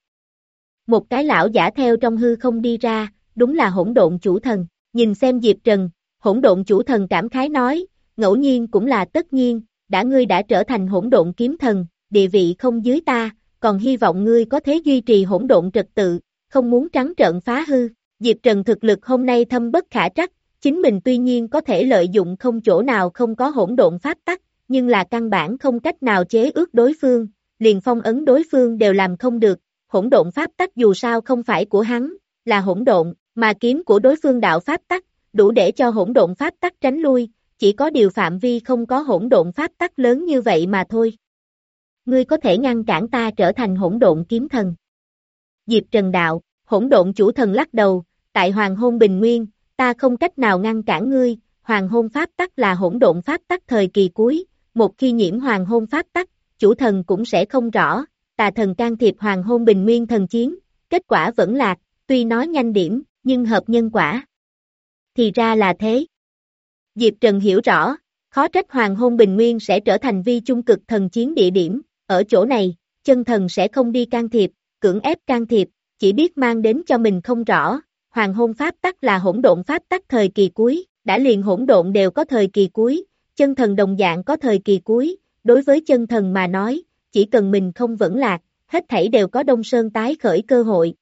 Một cái lão giả theo trong hư không đi ra, đúng là hỗn độn chủ thần, nhìn xem Diệp Trần, hỗn độn chủ thần cảm khái nói, ngẫu nhiên cũng là tất nhiên, đã ngươi đã trở thành hỗn độn kiếm thần, địa vị không dưới ta, còn hy vọng ngươi có thể duy trì hỗn độn trật tự, không muốn trắng trợn phá hư. Diệp Trần thực lực hôm nay thâm bất khả trắc, chính mình tuy nhiên có thể lợi dụng không chỗ nào không có hỗn độn pháp tắc, nhưng là căn bản không cách nào chế ước đối phương, liền phong ấn đối phương đều làm không được, hỗn độn pháp tắc dù sao không phải của hắn, là hỗn độn, mà kiếm của đối phương đạo pháp tắc, đủ để cho hỗn độn pháp tắc tránh lui, chỉ có điều phạm vi không có hỗn độn pháp tắc lớn như vậy mà thôi. Ngươi có thể ngăn cản ta trở thành hỗn độn kiếm thần. Diệp Trần đạo, hỗn độn chủ thần lắc đầu, tại hoàng hôn bình nguyên, ta không cách nào ngăn cản ngươi, hoàng hôn pháp tắc là hỗn độn pháp tắc thời kỳ cuối, một khi nhiễm hoàng hôn pháp tắc, chủ thần cũng sẽ không rõ, tà thần can thiệp hoàng hôn bình nguyên thần chiến, kết quả vẫn lạc, tuy nói nhanh điểm, nhưng hợp nhân quả. Thì ra là thế. Diệp Trần hiểu rõ, khó trách hoàng hôn bình nguyên sẽ trở thành vi chung cực thần chiến địa điểm, ở chỗ này, chân thần sẽ không đi can thiệp, cưỡng ép can thiệp, chỉ biết mang đến cho mình không rõ, hoàng hôn pháp tắc là hỗn độn pháp tắc thời kỳ cuối, đã liền hỗn độn đều có thời kỳ cuối, chân thần đồng dạng có thời kỳ cuối, đối với chân thần mà nói, chỉ cần mình không vẫn lạc, hết thảy đều có Đông Sơn tái khởi cơ hội.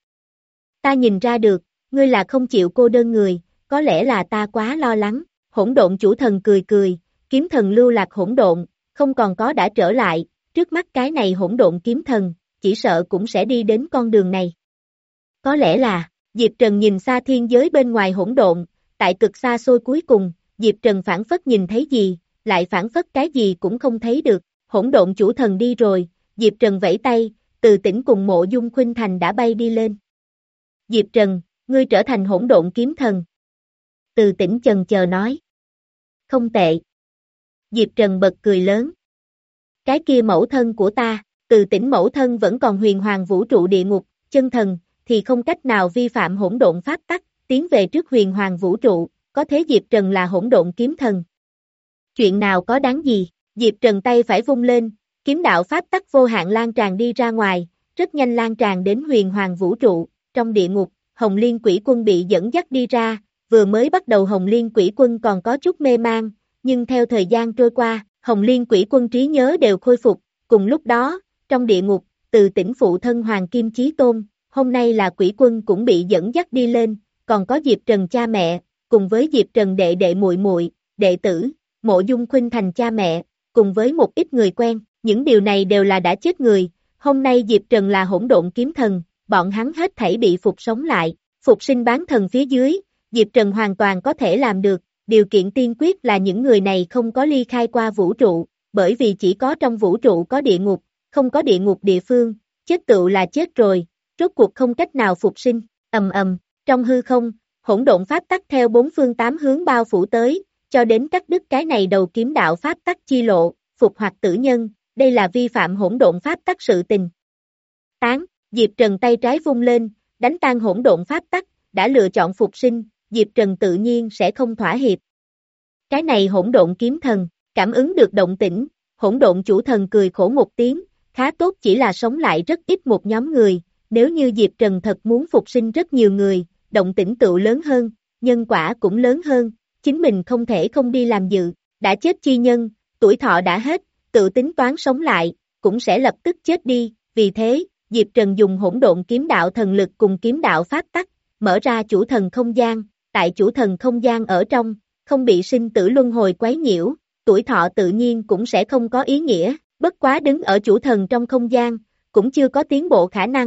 Ta nhìn ra được, ngươi là không chịu cô đơn người, có lẽ là ta quá lo lắng, hỗn độn chủ thần cười cười, kiếm thần lưu lạc hỗn độn, không còn có đã trở lại, trước mắt cái này hỗn độn kiếm thần, chỉ sợ cũng sẽ đi đến con đường này. Có lẽ là, Diệp Trần nhìn xa thiên giới bên ngoài hỗn độn, tại cực xa xôi cuối cùng, Diệp Trần phản phất nhìn thấy gì, lại phản phất cái gì cũng không thấy được, hỗn độn chủ thần đi rồi, Diệp Trần vẫy tay, Từ Tĩnh cùng Mộ Dung Khuynh Thành đã bay đi lên. Diệp Trần, ngươi trở thành hỗn độn kiếm thần. Từ Tĩnh chần chờ nói. Không tệ. Diệp Trần bật cười lớn. Cái kia mẫu thân của ta, Từ Tĩnh mẫu thân vẫn còn huyền hoàng vũ trụ địa ngục, chân thần, thì không cách nào vi phạm hỗn độn pháp tắc, tiến về trước huyền hoàng vũ trụ, có thế Diệp Trần là hỗn độn kiếm thần. Chuyện nào có đáng gì, Diệp Trần tay phải vung lên, kiếm đạo pháp tắc vô hạn lan tràn đi ra ngoài, rất nhanh lan tràn đến huyền hoàng vũ trụ, trong địa ngục, Hồng Liên Quỷ Quân bị dẫn dắt đi ra, vừa mới bắt đầu Hồng Liên Quỷ Quân còn có chút mê mang, nhưng theo thời gian trôi qua, Hồng Liên Quỷ Quân trí nhớ đều khôi phục, cùng lúc đó, trong địa ngục, Từ Tĩnh phụ thân Hoàng Kim Chí Tôn, hôm nay là Quỷ Quân cũng bị dẫn dắt đi lên, còn có Diệp Trần cha mẹ, cùng với Diệp Trần đệ đệ muội muội, đệ tử, Mộ Dung Khuynh Thành cha mẹ, cùng với một ít người quen, những điều này đều là đã chết người, hôm nay Diệp Trần là hỗn độn kiếm thần, bọn hắn hết thảy bị phục sống lại, phục sinh bán thần phía dưới, Diệp Trần hoàn toàn có thể làm được, điều kiện tiên quyết là những người này không có ly khai qua vũ trụ, bởi vì chỉ có trong vũ trụ có địa ngục, không có địa ngục địa phương, chết tựu là chết rồi, rốt cuộc không cách nào phục sinh, ầm ầm, trong hư không, hỗn độn pháp tắc theo bốn phương tám hướng bao phủ tới, cho đến cắt đứt cái này đầu kiếm đạo pháp tắc chi lộ, phục hoặc tử nhân, đây là vi phạm hỗn độn pháp tắc sự tình. Tán, Diệp Trần tay trái vung lên, đánh tan hỗn độn pháp tắc, đã lựa chọn phục sinh, Diệp Trần tự nhiên sẽ không thỏa hiệp. Cái này hỗn độn kiếm thần, cảm ứng được động tĩnh, hỗn độn chủ thần cười khổ một tiếng, khá tốt chỉ là sống lại rất ít một nhóm người, nếu như Diệp Trần thật muốn phục sinh rất nhiều người, động tĩnh tựu lớn hơn, nhân quả cũng lớn hơn, chính mình không thể không đi làm dự, đã chết chi nhân, tuổi thọ đã hết, tự tính toán sống lại, cũng sẽ lập tức chết đi, vì thế, Diệp Trần dùng hỗn độn kiếm đạo thần lực cùng kiếm đạo pháp tắc, mở ra chủ thần không gian, tại chủ thần không gian ở trong, không bị sinh tử luân hồi quấy nhiễu, tuổi thọ tự nhiên cũng sẽ không có ý nghĩa, bất quá đứng ở chủ thần trong không gian, cũng chưa có tiến bộ khả năng,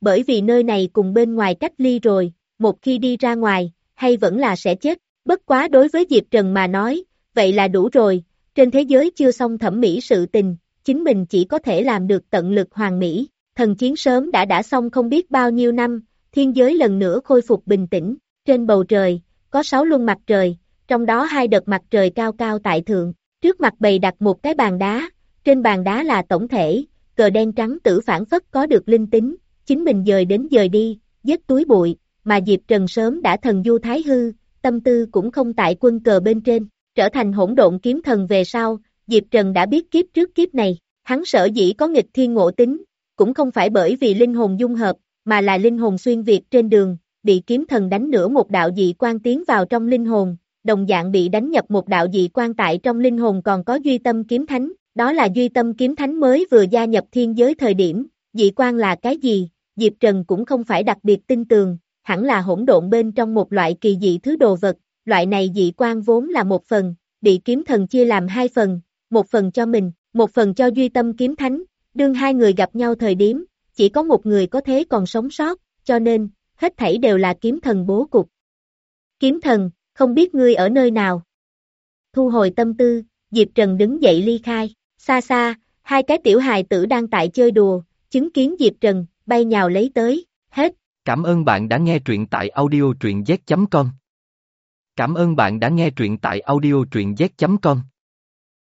bởi vì nơi này cùng bên ngoài cách ly rồi, một khi đi ra ngoài, hay vẫn là sẽ chết. Bất quá đối với Diệp Trần mà nói, vậy là đủ rồi, trên thế giới chưa xong thẩm mỹ sự tình, chính mình chỉ có thể làm được tận lực hoàn mỹ. Thần chiến sớm đã đã xong không biết bao nhiêu năm, thiên giới lần nữa khôi phục bình tĩnh, trên bầu trời, có sáu luân mặt trời, trong đó hai đợt mặt trời cao cao tại thượng, trước mặt bày đặt một cái bàn đá, trên bàn đá là tổng thể, cờ đen trắng tử phản phất có được linh tính, chính mình dời đến dời đi, vết túi bụi, mà Diệp Trần sớm đã thần du thái hư, tâm tư cũng không tại quân cờ bên trên, trở thành hỗn độn kiếm thần về sau, Diệp Trần đã biết kiếp trước kiếp này, hắn sở dĩ có nghịch thiên ngộ tính, cũng không phải bởi vì linh hồn dung hợp, mà là linh hồn xuyên việt trên đường, bị kiếm thần đánh nửa một đạo dị quan tiến vào trong linh hồn, đồng dạng bị đánh nhập một đạo dị quan tại trong linh hồn còn có duy tâm kiếm thánh, đó là duy tâm kiếm thánh mới vừa gia nhập thiên giới thời điểm, dị quan là cái gì, Diệp Trần cũng không phải đặc biệt tin tường, hẳn là hỗn độn bên trong một loại kỳ dị thứ đồ vật, loại này dị quan vốn là một phần, bị kiếm thần chia làm hai phần, một phần cho mình, một phần cho duy tâm kiếm thánh, đương hai người gặp nhau thời điểm, chỉ có một người có thế còn sống sót, cho nên, hết thảy đều là kiếm thần bố cục. Kiếm thần, không biết ngươi ở nơi nào. Thu hồi tâm tư, Diệp Trần đứng dậy ly khai, xa xa, hai cái tiểu hài tử đang tại chơi đùa, chứng kiến Diệp Trần, bay nhào lấy tới, hết. Cảm ơn bạn đã nghe truyện tại audio truyện z chấm com. Cảm ơn bạn đã nghe truyện tại audio truyện z chấm com.